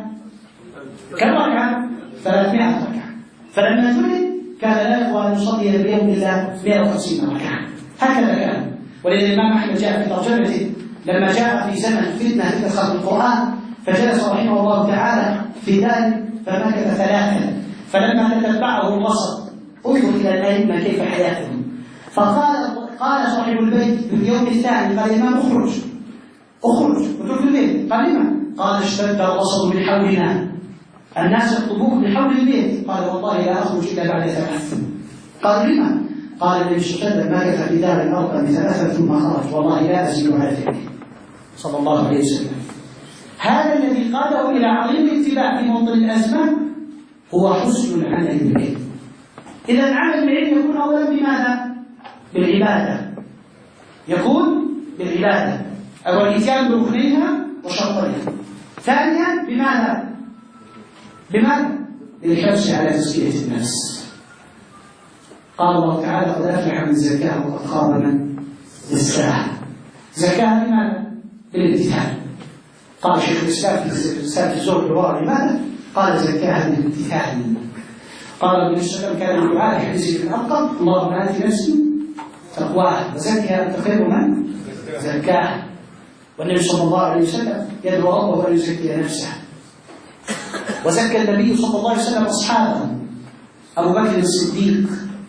300 ركعة. فلما ولد كان لا يقوى أن يصلي باليوم إلا 150 ركعة. هكذا كان. ولذا الإمام أحمد جاء في ترجمته لما جاء في زمن فتنة خلق القرآن فجلس رحمه الله تعالى في دار فمكث 3، فلما تتبعه الوسط انظر إلى الأئمة كيف حياتهم، فقال قال صاحب البيت في اليوم الثاني قال: يا إمام اخرج اترك البيت. قال: لما؟ قال: اشتد الرصد من حولنا، الناس يطلبوك من حول البيت. قال: والله لا أخرج إلا بعد 3. قال: لما؟ قال: النبي صلى الله عليه وسلم مكث في دار الأرقم 3 ثم خرج، والله لا أزيد على ذلك صلى الله عليه وسلم. هذا الذي قاده إلى عظيم الاتباع في موطن الأزمة هو حسن العمل بالعلم. إذا العمل بالعلم يكون أولا بماذا؟ بالعبادة. يكون بالعبادة، أو الإتيان بركنيها وشرطيها. ثانيا بماذا؟ بالحرص على تزكية النفس. قال الله تعالى: قد أفلح من زكاها وقد خاب من دساها. زكاها بماذا؟ بالامتثال. قال شيخ الإسلام في رسالة الزهد الورع لماذا؟ قال: زكاها بالامتثال. قال النبي صلى الله عليه وسلم: كان من دعاء حديثه في الأرقم: اللهم آت نفسي تقواها وزكها أنت خير من زكاها. والنبي صلى الله عليه وسلم يدعو ربه أن يزكي نفسه. وزكى النبي صلى الله عليه وسلم أصحابه: أبو بكر الصديق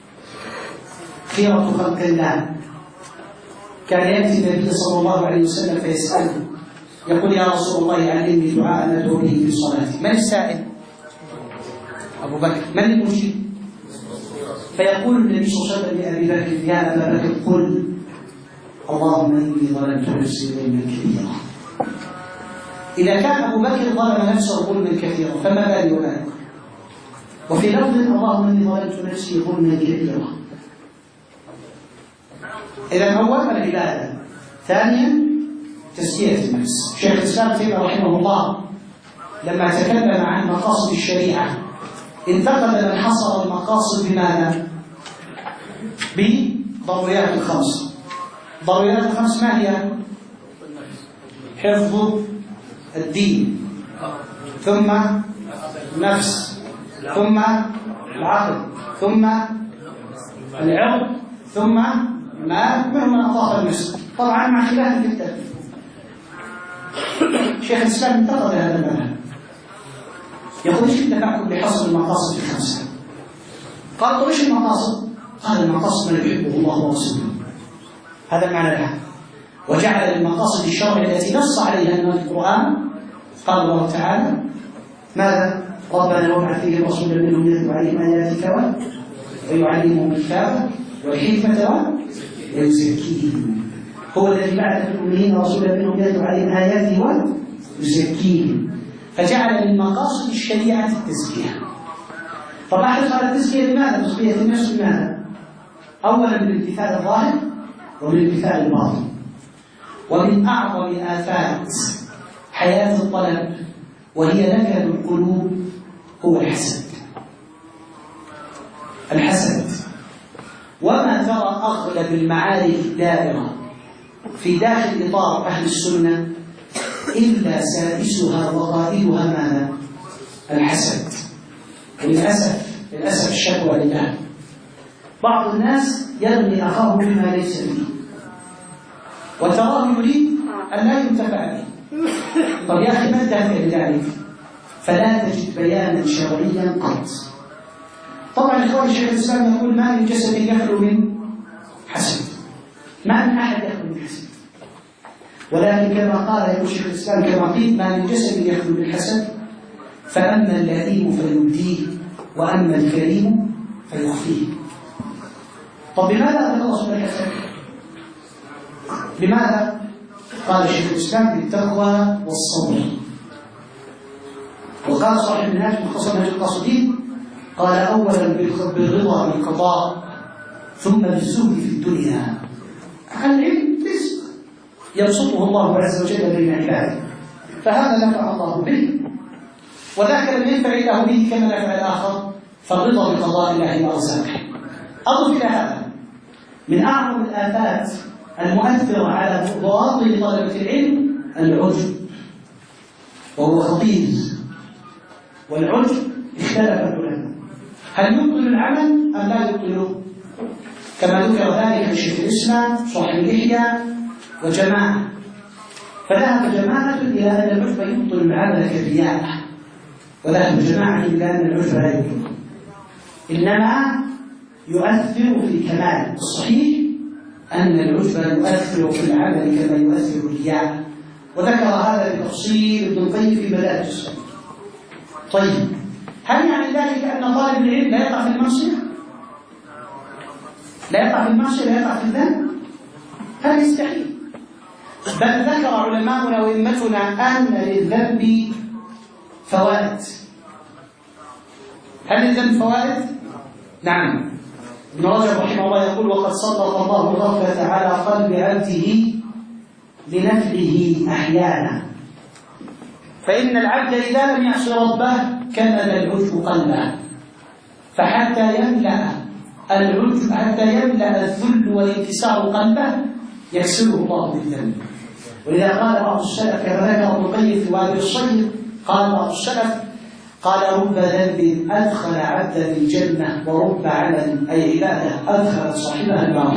خيرة خلق الله، كان يأتي النبي صلى الله عليه وسلم فيسأله يقول: يا رسول الله علمني دعاء ندعو به في صلاتي. من السائل؟ أبو بكر. من المجيب؟ فيقول النبي صلى الله عليه وسلم لأبي بكر: يا أبا بكر قل: اللهم إني ظلمت نفسي ظلما كثيرا. إذا كان أبو بكر ظلم نفسه ظلما كثيرا فما بالي وأنا؟ وفي لفظ: اللهم إني ظلمت نفسي ظلما كثيرا. إذا أولا العبادة، ثانيا تزكية النفس. شيخ الإسلام ابن تيمية رحمه الله لما تكلم عن مقاصد الشريعة انتقد من حصر المقاصد بماذا؟ بضروريات الخمس. ضروريات الخمس ما هي؟ حفظ الدين، ثم النفس، ثم العقل، ثم العرض، ثم ما منهم من أطاف المسك، طبعا مع خلاف في الترتيب. شيخ الإسلام انتقد هذا المذهب، يقول: ايش دفعكم بحصر المقاصد الخمسة؟ قال: طيب ايش المقاصد؟ قال: المقاصد ما يحبه الله ورسوله. هذا معنى لها. وجعل المقاصد الشرع التي نص عليها القرآن، قال الله تعالى: ماذا؟ ربنا وابعث فيهم رسولا منهم يتلو عليهم آياتك ويعلمهم الكتاب والحكمة ويزكيهم. هو الذي بعث في الأميين رسولا منهم يتلو عليهم آياته ويزكيهم. فجعل من مقاصد الشريعة التزكية. طب أحرص على التزكية لماذا؟ تزكية النفس بماذا؟ أولا بالامتثال الظاهر وبالامتثال الباطن. ومن أعظم آفات حياة الطلب وهي نكد القلوب هو الحسد. وما ترى أغلب المعارك الدائرة في داخل إطار أهل السنة إلا سادسها وقائدها ماذا؟ الحسد. للأسف الشكوى لله. بعض الناس يرمي أخاه بما ليس فيه وتراه يريد أن لا ينتفع به. طب يا أخي ما الدافع لذلك؟ فلا تجد بيانا شرعيا قط. طبعا إخوان شيخ الإسلام يقول: ما من جسد يخلو من حسد، ما من أحد يخلو من حسد. ولكن كما قال يقول شيخ الإسلام كما قيل: ما من جسد يخلو من حسد، فأما اللئيم فيبديه وأما الكريم فيخفيه. طب لماذا نتخلص من الحسد؟ لماذا؟ قال شيخ الإسلام: بالتقوى والصبر. وقال صاحب المنهاج مختصر منهج القاصدين: قال: أولا بالرضا بالقضاء، ثم بالزهد في الدنيا. العلم رزق يبسطه الله عز وجل بين عباده، فهذا نفع الله به، وذاك لم ينفع الله به كما نفع الآخر. فالرضا بقضاء الله وأرزاقه. أضف إلى هذا من أعظم الآفات المؤثرة على ضوابط طلبة العلم العجب، وهو خطير. والعجب اختلف العلماء هل يبطل العمل أم لا يبطله؟ كما ذكر ذلك شيخ الإسلام صاحب الإحياء وجماعة. فذهب جماعة إلى أن العجب يبطل العمل كالرياء، وذهب جماعة إلى أن العجب لا يبطل، إنما يؤثر في كمال. الصحيح أن العجب يؤثر في العمل كما يؤثر الرياء، وذكر هذا بتفصيل ابن القيم في بداية السنة. طيب، هل يعني ذلك أن طالب العلم لا يقع في المعصية؟ لا يقع في المعصية، لا يقع في الذنب؟ هذا يستحيل. بل ذكر علماؤنا وأئمتنا أن للذنب فوائد. هل للذنب فوائد؟ نعم. ابن رجب رحمه الله يقول: وقد سلط الله الغفلة على قلب عبده لنفله أحيانا، فإن العبد إذا لم يعص ربه كمل العجب قلبه، فحتى يملأ العجب، حتى يملأ الذل والانكسار قلبه يكسره الله بالذنب. ولذا قال بعض السلف كما ذكر ابن القيم في وادي الصيد، قال بعض السلف: قال رب ذنب أدخل عبدا الجنة ورب عمل أي عبادة أدخل صاحبها النار.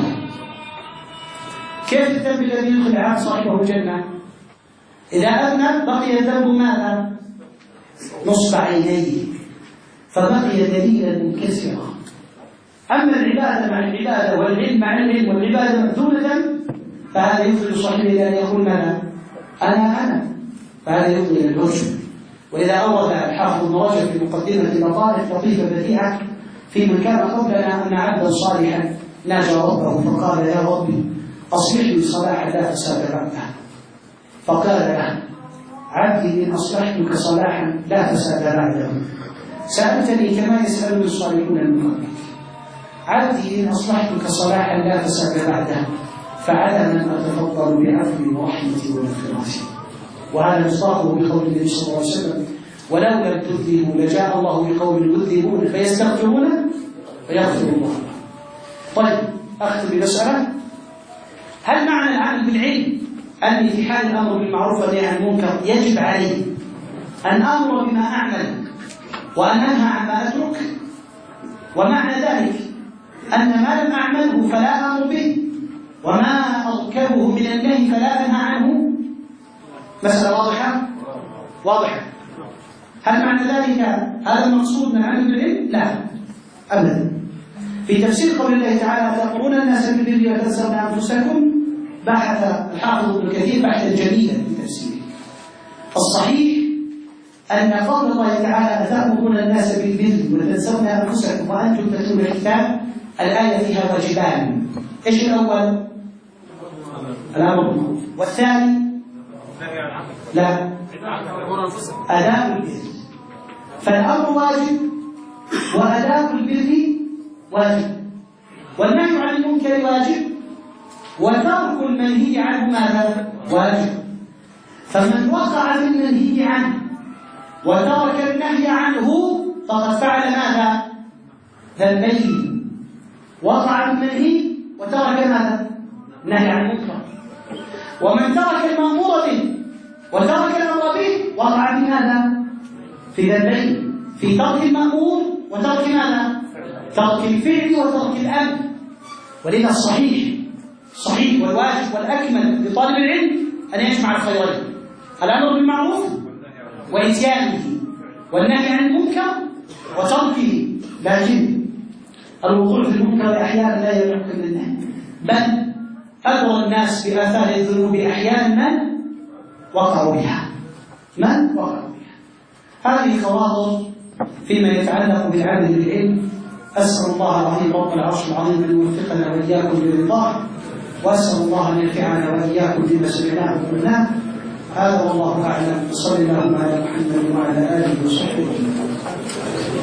كيف الذنب الذي يدخل عبد صاحبه الجنة؟ إذا أذنب بقي الذنب ماذا؟ نصب عينيه، فبقي دليلا منكسرا. أما العبادة مع العبادة والعلم مع العلم والعبادة دون ذنب فهذا يفضل صاحبه إلى أن يقول ماذا؟ أنا، فهذا يفضل إلى العجب. وإذا أورد الحافظ ابن رجب في مقدمة لطائف لطيفة بديعة في من كان قبلنا أن عبدا صالحا ناجى ربه فقال: يا ربي أصلح لي صلاحا لا فساد بعده. فقال له: عبدي إن أصلحتك صلاحا لا فساد بعده سألتني كما يسألني الصالحون من قبلك. عبدي إن أصلحتك صلاحا لا فساد بعده فعلى من أتفضل بعفوي ورحمتي ومغفرتي. وهذا مصداقه بقول النبي صلى الله عليه وسلم: ولو لم تذنبوا لجاء الله بقوم يذنبون فيستغفرون فيغفر الله. طيب، أختم بمسألة: هل معنى العمل بالعلم أن في حال الأمر بالمعروف والنهي عن المنكر يجب علي أن أمر بما أعمل وأن أنهى عما أترك؟ ومعنى ذلك أن ما لم أعمله فلا أمر به، وما أركبه من النهي فلا أنهى عنه. مسألة واضحة؟ واضحة. هل معنى ذلك هذا المقصود من العمل بالعلم؟ لا أبدا. في تفسير قول الله تعالى: تأمرون الناس بالبر وتنسون أنفسكم، بحث الحافظ ابن كثير بحثا جميلا في تفسيره. الصحيح أن قول الله تعالى: أتأمرون الناس بالبر وتنسون أنفسكم وأنتم تتلون الكتاب، الآية فيها واجبان. إيش الأول؟ الأمر بالمعروف، والثاني لا، أداء البر. فالأمر واجب وأداء البر واجب، والنهي عن المنكر واجب، وترك المنهي عنه ماذا؟ واجب. فمن وقع في المنهي عنه وترك النهي عنه فقد فعل ماذا؟ ذنبين: وقع في المنهي وترك ماذا؟ النهي عن المنكر. ومن ترك المأمور به وترك الأمر به وقع في ماذا؟ في ذنبين: في ترك المأمور وترك ماذا؟ ترك الفعل وترك الأمر. ولذا الصحيح والواجب والأكمل لطالب العلم أن يجمع الخيرين: الأمر بالمعروف وإتيانه، والنهي عن المنكر وتركه. لكن الوقوع في المنكر أحيانا لا يمكن من النهي، بل أدرى الناس بآثار الذنوب أحيانا من وقعوا بها. هذه خواطر فيما يتعلق بالعمل بالعلم. أسأل الله العظيم رب العرش العظيم أن يوفقنا وإياكم لرضاه، وأسأل الله أن ينفعنا وإياكم بما سمعناه وقلناه. هذا والله أعلم. صلى الله على محمد وعلى آله وصحبه وسلم.